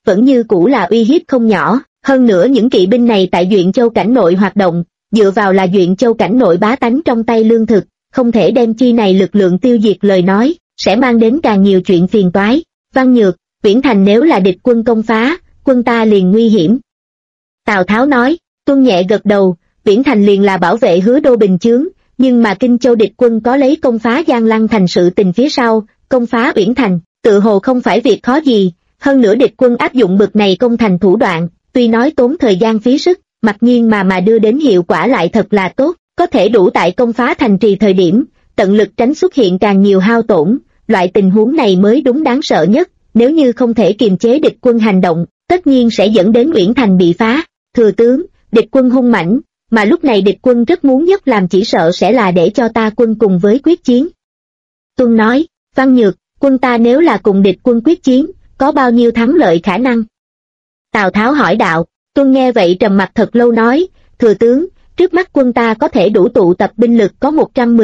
vẫn như cũ là uy hiếp không nhỏ. Hơn nữa những kỵ binh này tại Duyện Châu cảnh nội hoạt động, dựa vào là Duyện Châu cảnh nội bá tánh trong tay lương thực, không thể đem chi này lực lượng tiêu diệt lời nói, sẽ mang đến càng nhiều chuyện phiền toái. Văn Nhược, Uyển Thành nếu là địch quân công phá, quân ta liền nguy hiểm. Tào Tháo nói, tuân nhẹ gật đầu, Uyển Thành liền là bảo vệ Hứa Đô bình chướng, nhưng mà Kinh Châu địch quân có lấy công phá Giang Lăng thành sự tình phía sau, công phá Uyển Thành, tự hồ không phải việc khó gì, hơn nữa địch quân áp dụng bực này công thành thủ đoạn, tuy nói tốn thời gian phí sức, mặc nhiên mà đưa đến hiệu quả lại thật là tốt, có thể đủ tại công phá thành trì thời điểm, tận lực tránh xuất hiện càng nhiều hao tổn, loại tình huống này mới đúng đáng sợ nhất, nếu như không thể kiềm chế địch quân hành động, tất nhiên sẽ dẫn đến Uyển Thành bị phá. Thừa tướng, địch quân hung mãnh, mà lúc này địch quân rất muốn nhất làm chỉ sợ sẽ là để cho ta quân cùng với quyết chiến. Tuân nói, Văn Nhược, quân ta nếu là cùng địch quân quyết chiến, có bao nhiêu thắng lợi khả năng? Tào Tháo hỏi đạo. Tuân nghe vậy trầm mặt thật lâu nói, thừa tướng, trước mắt quân ta có thể đủ tụ tập binh lực có 110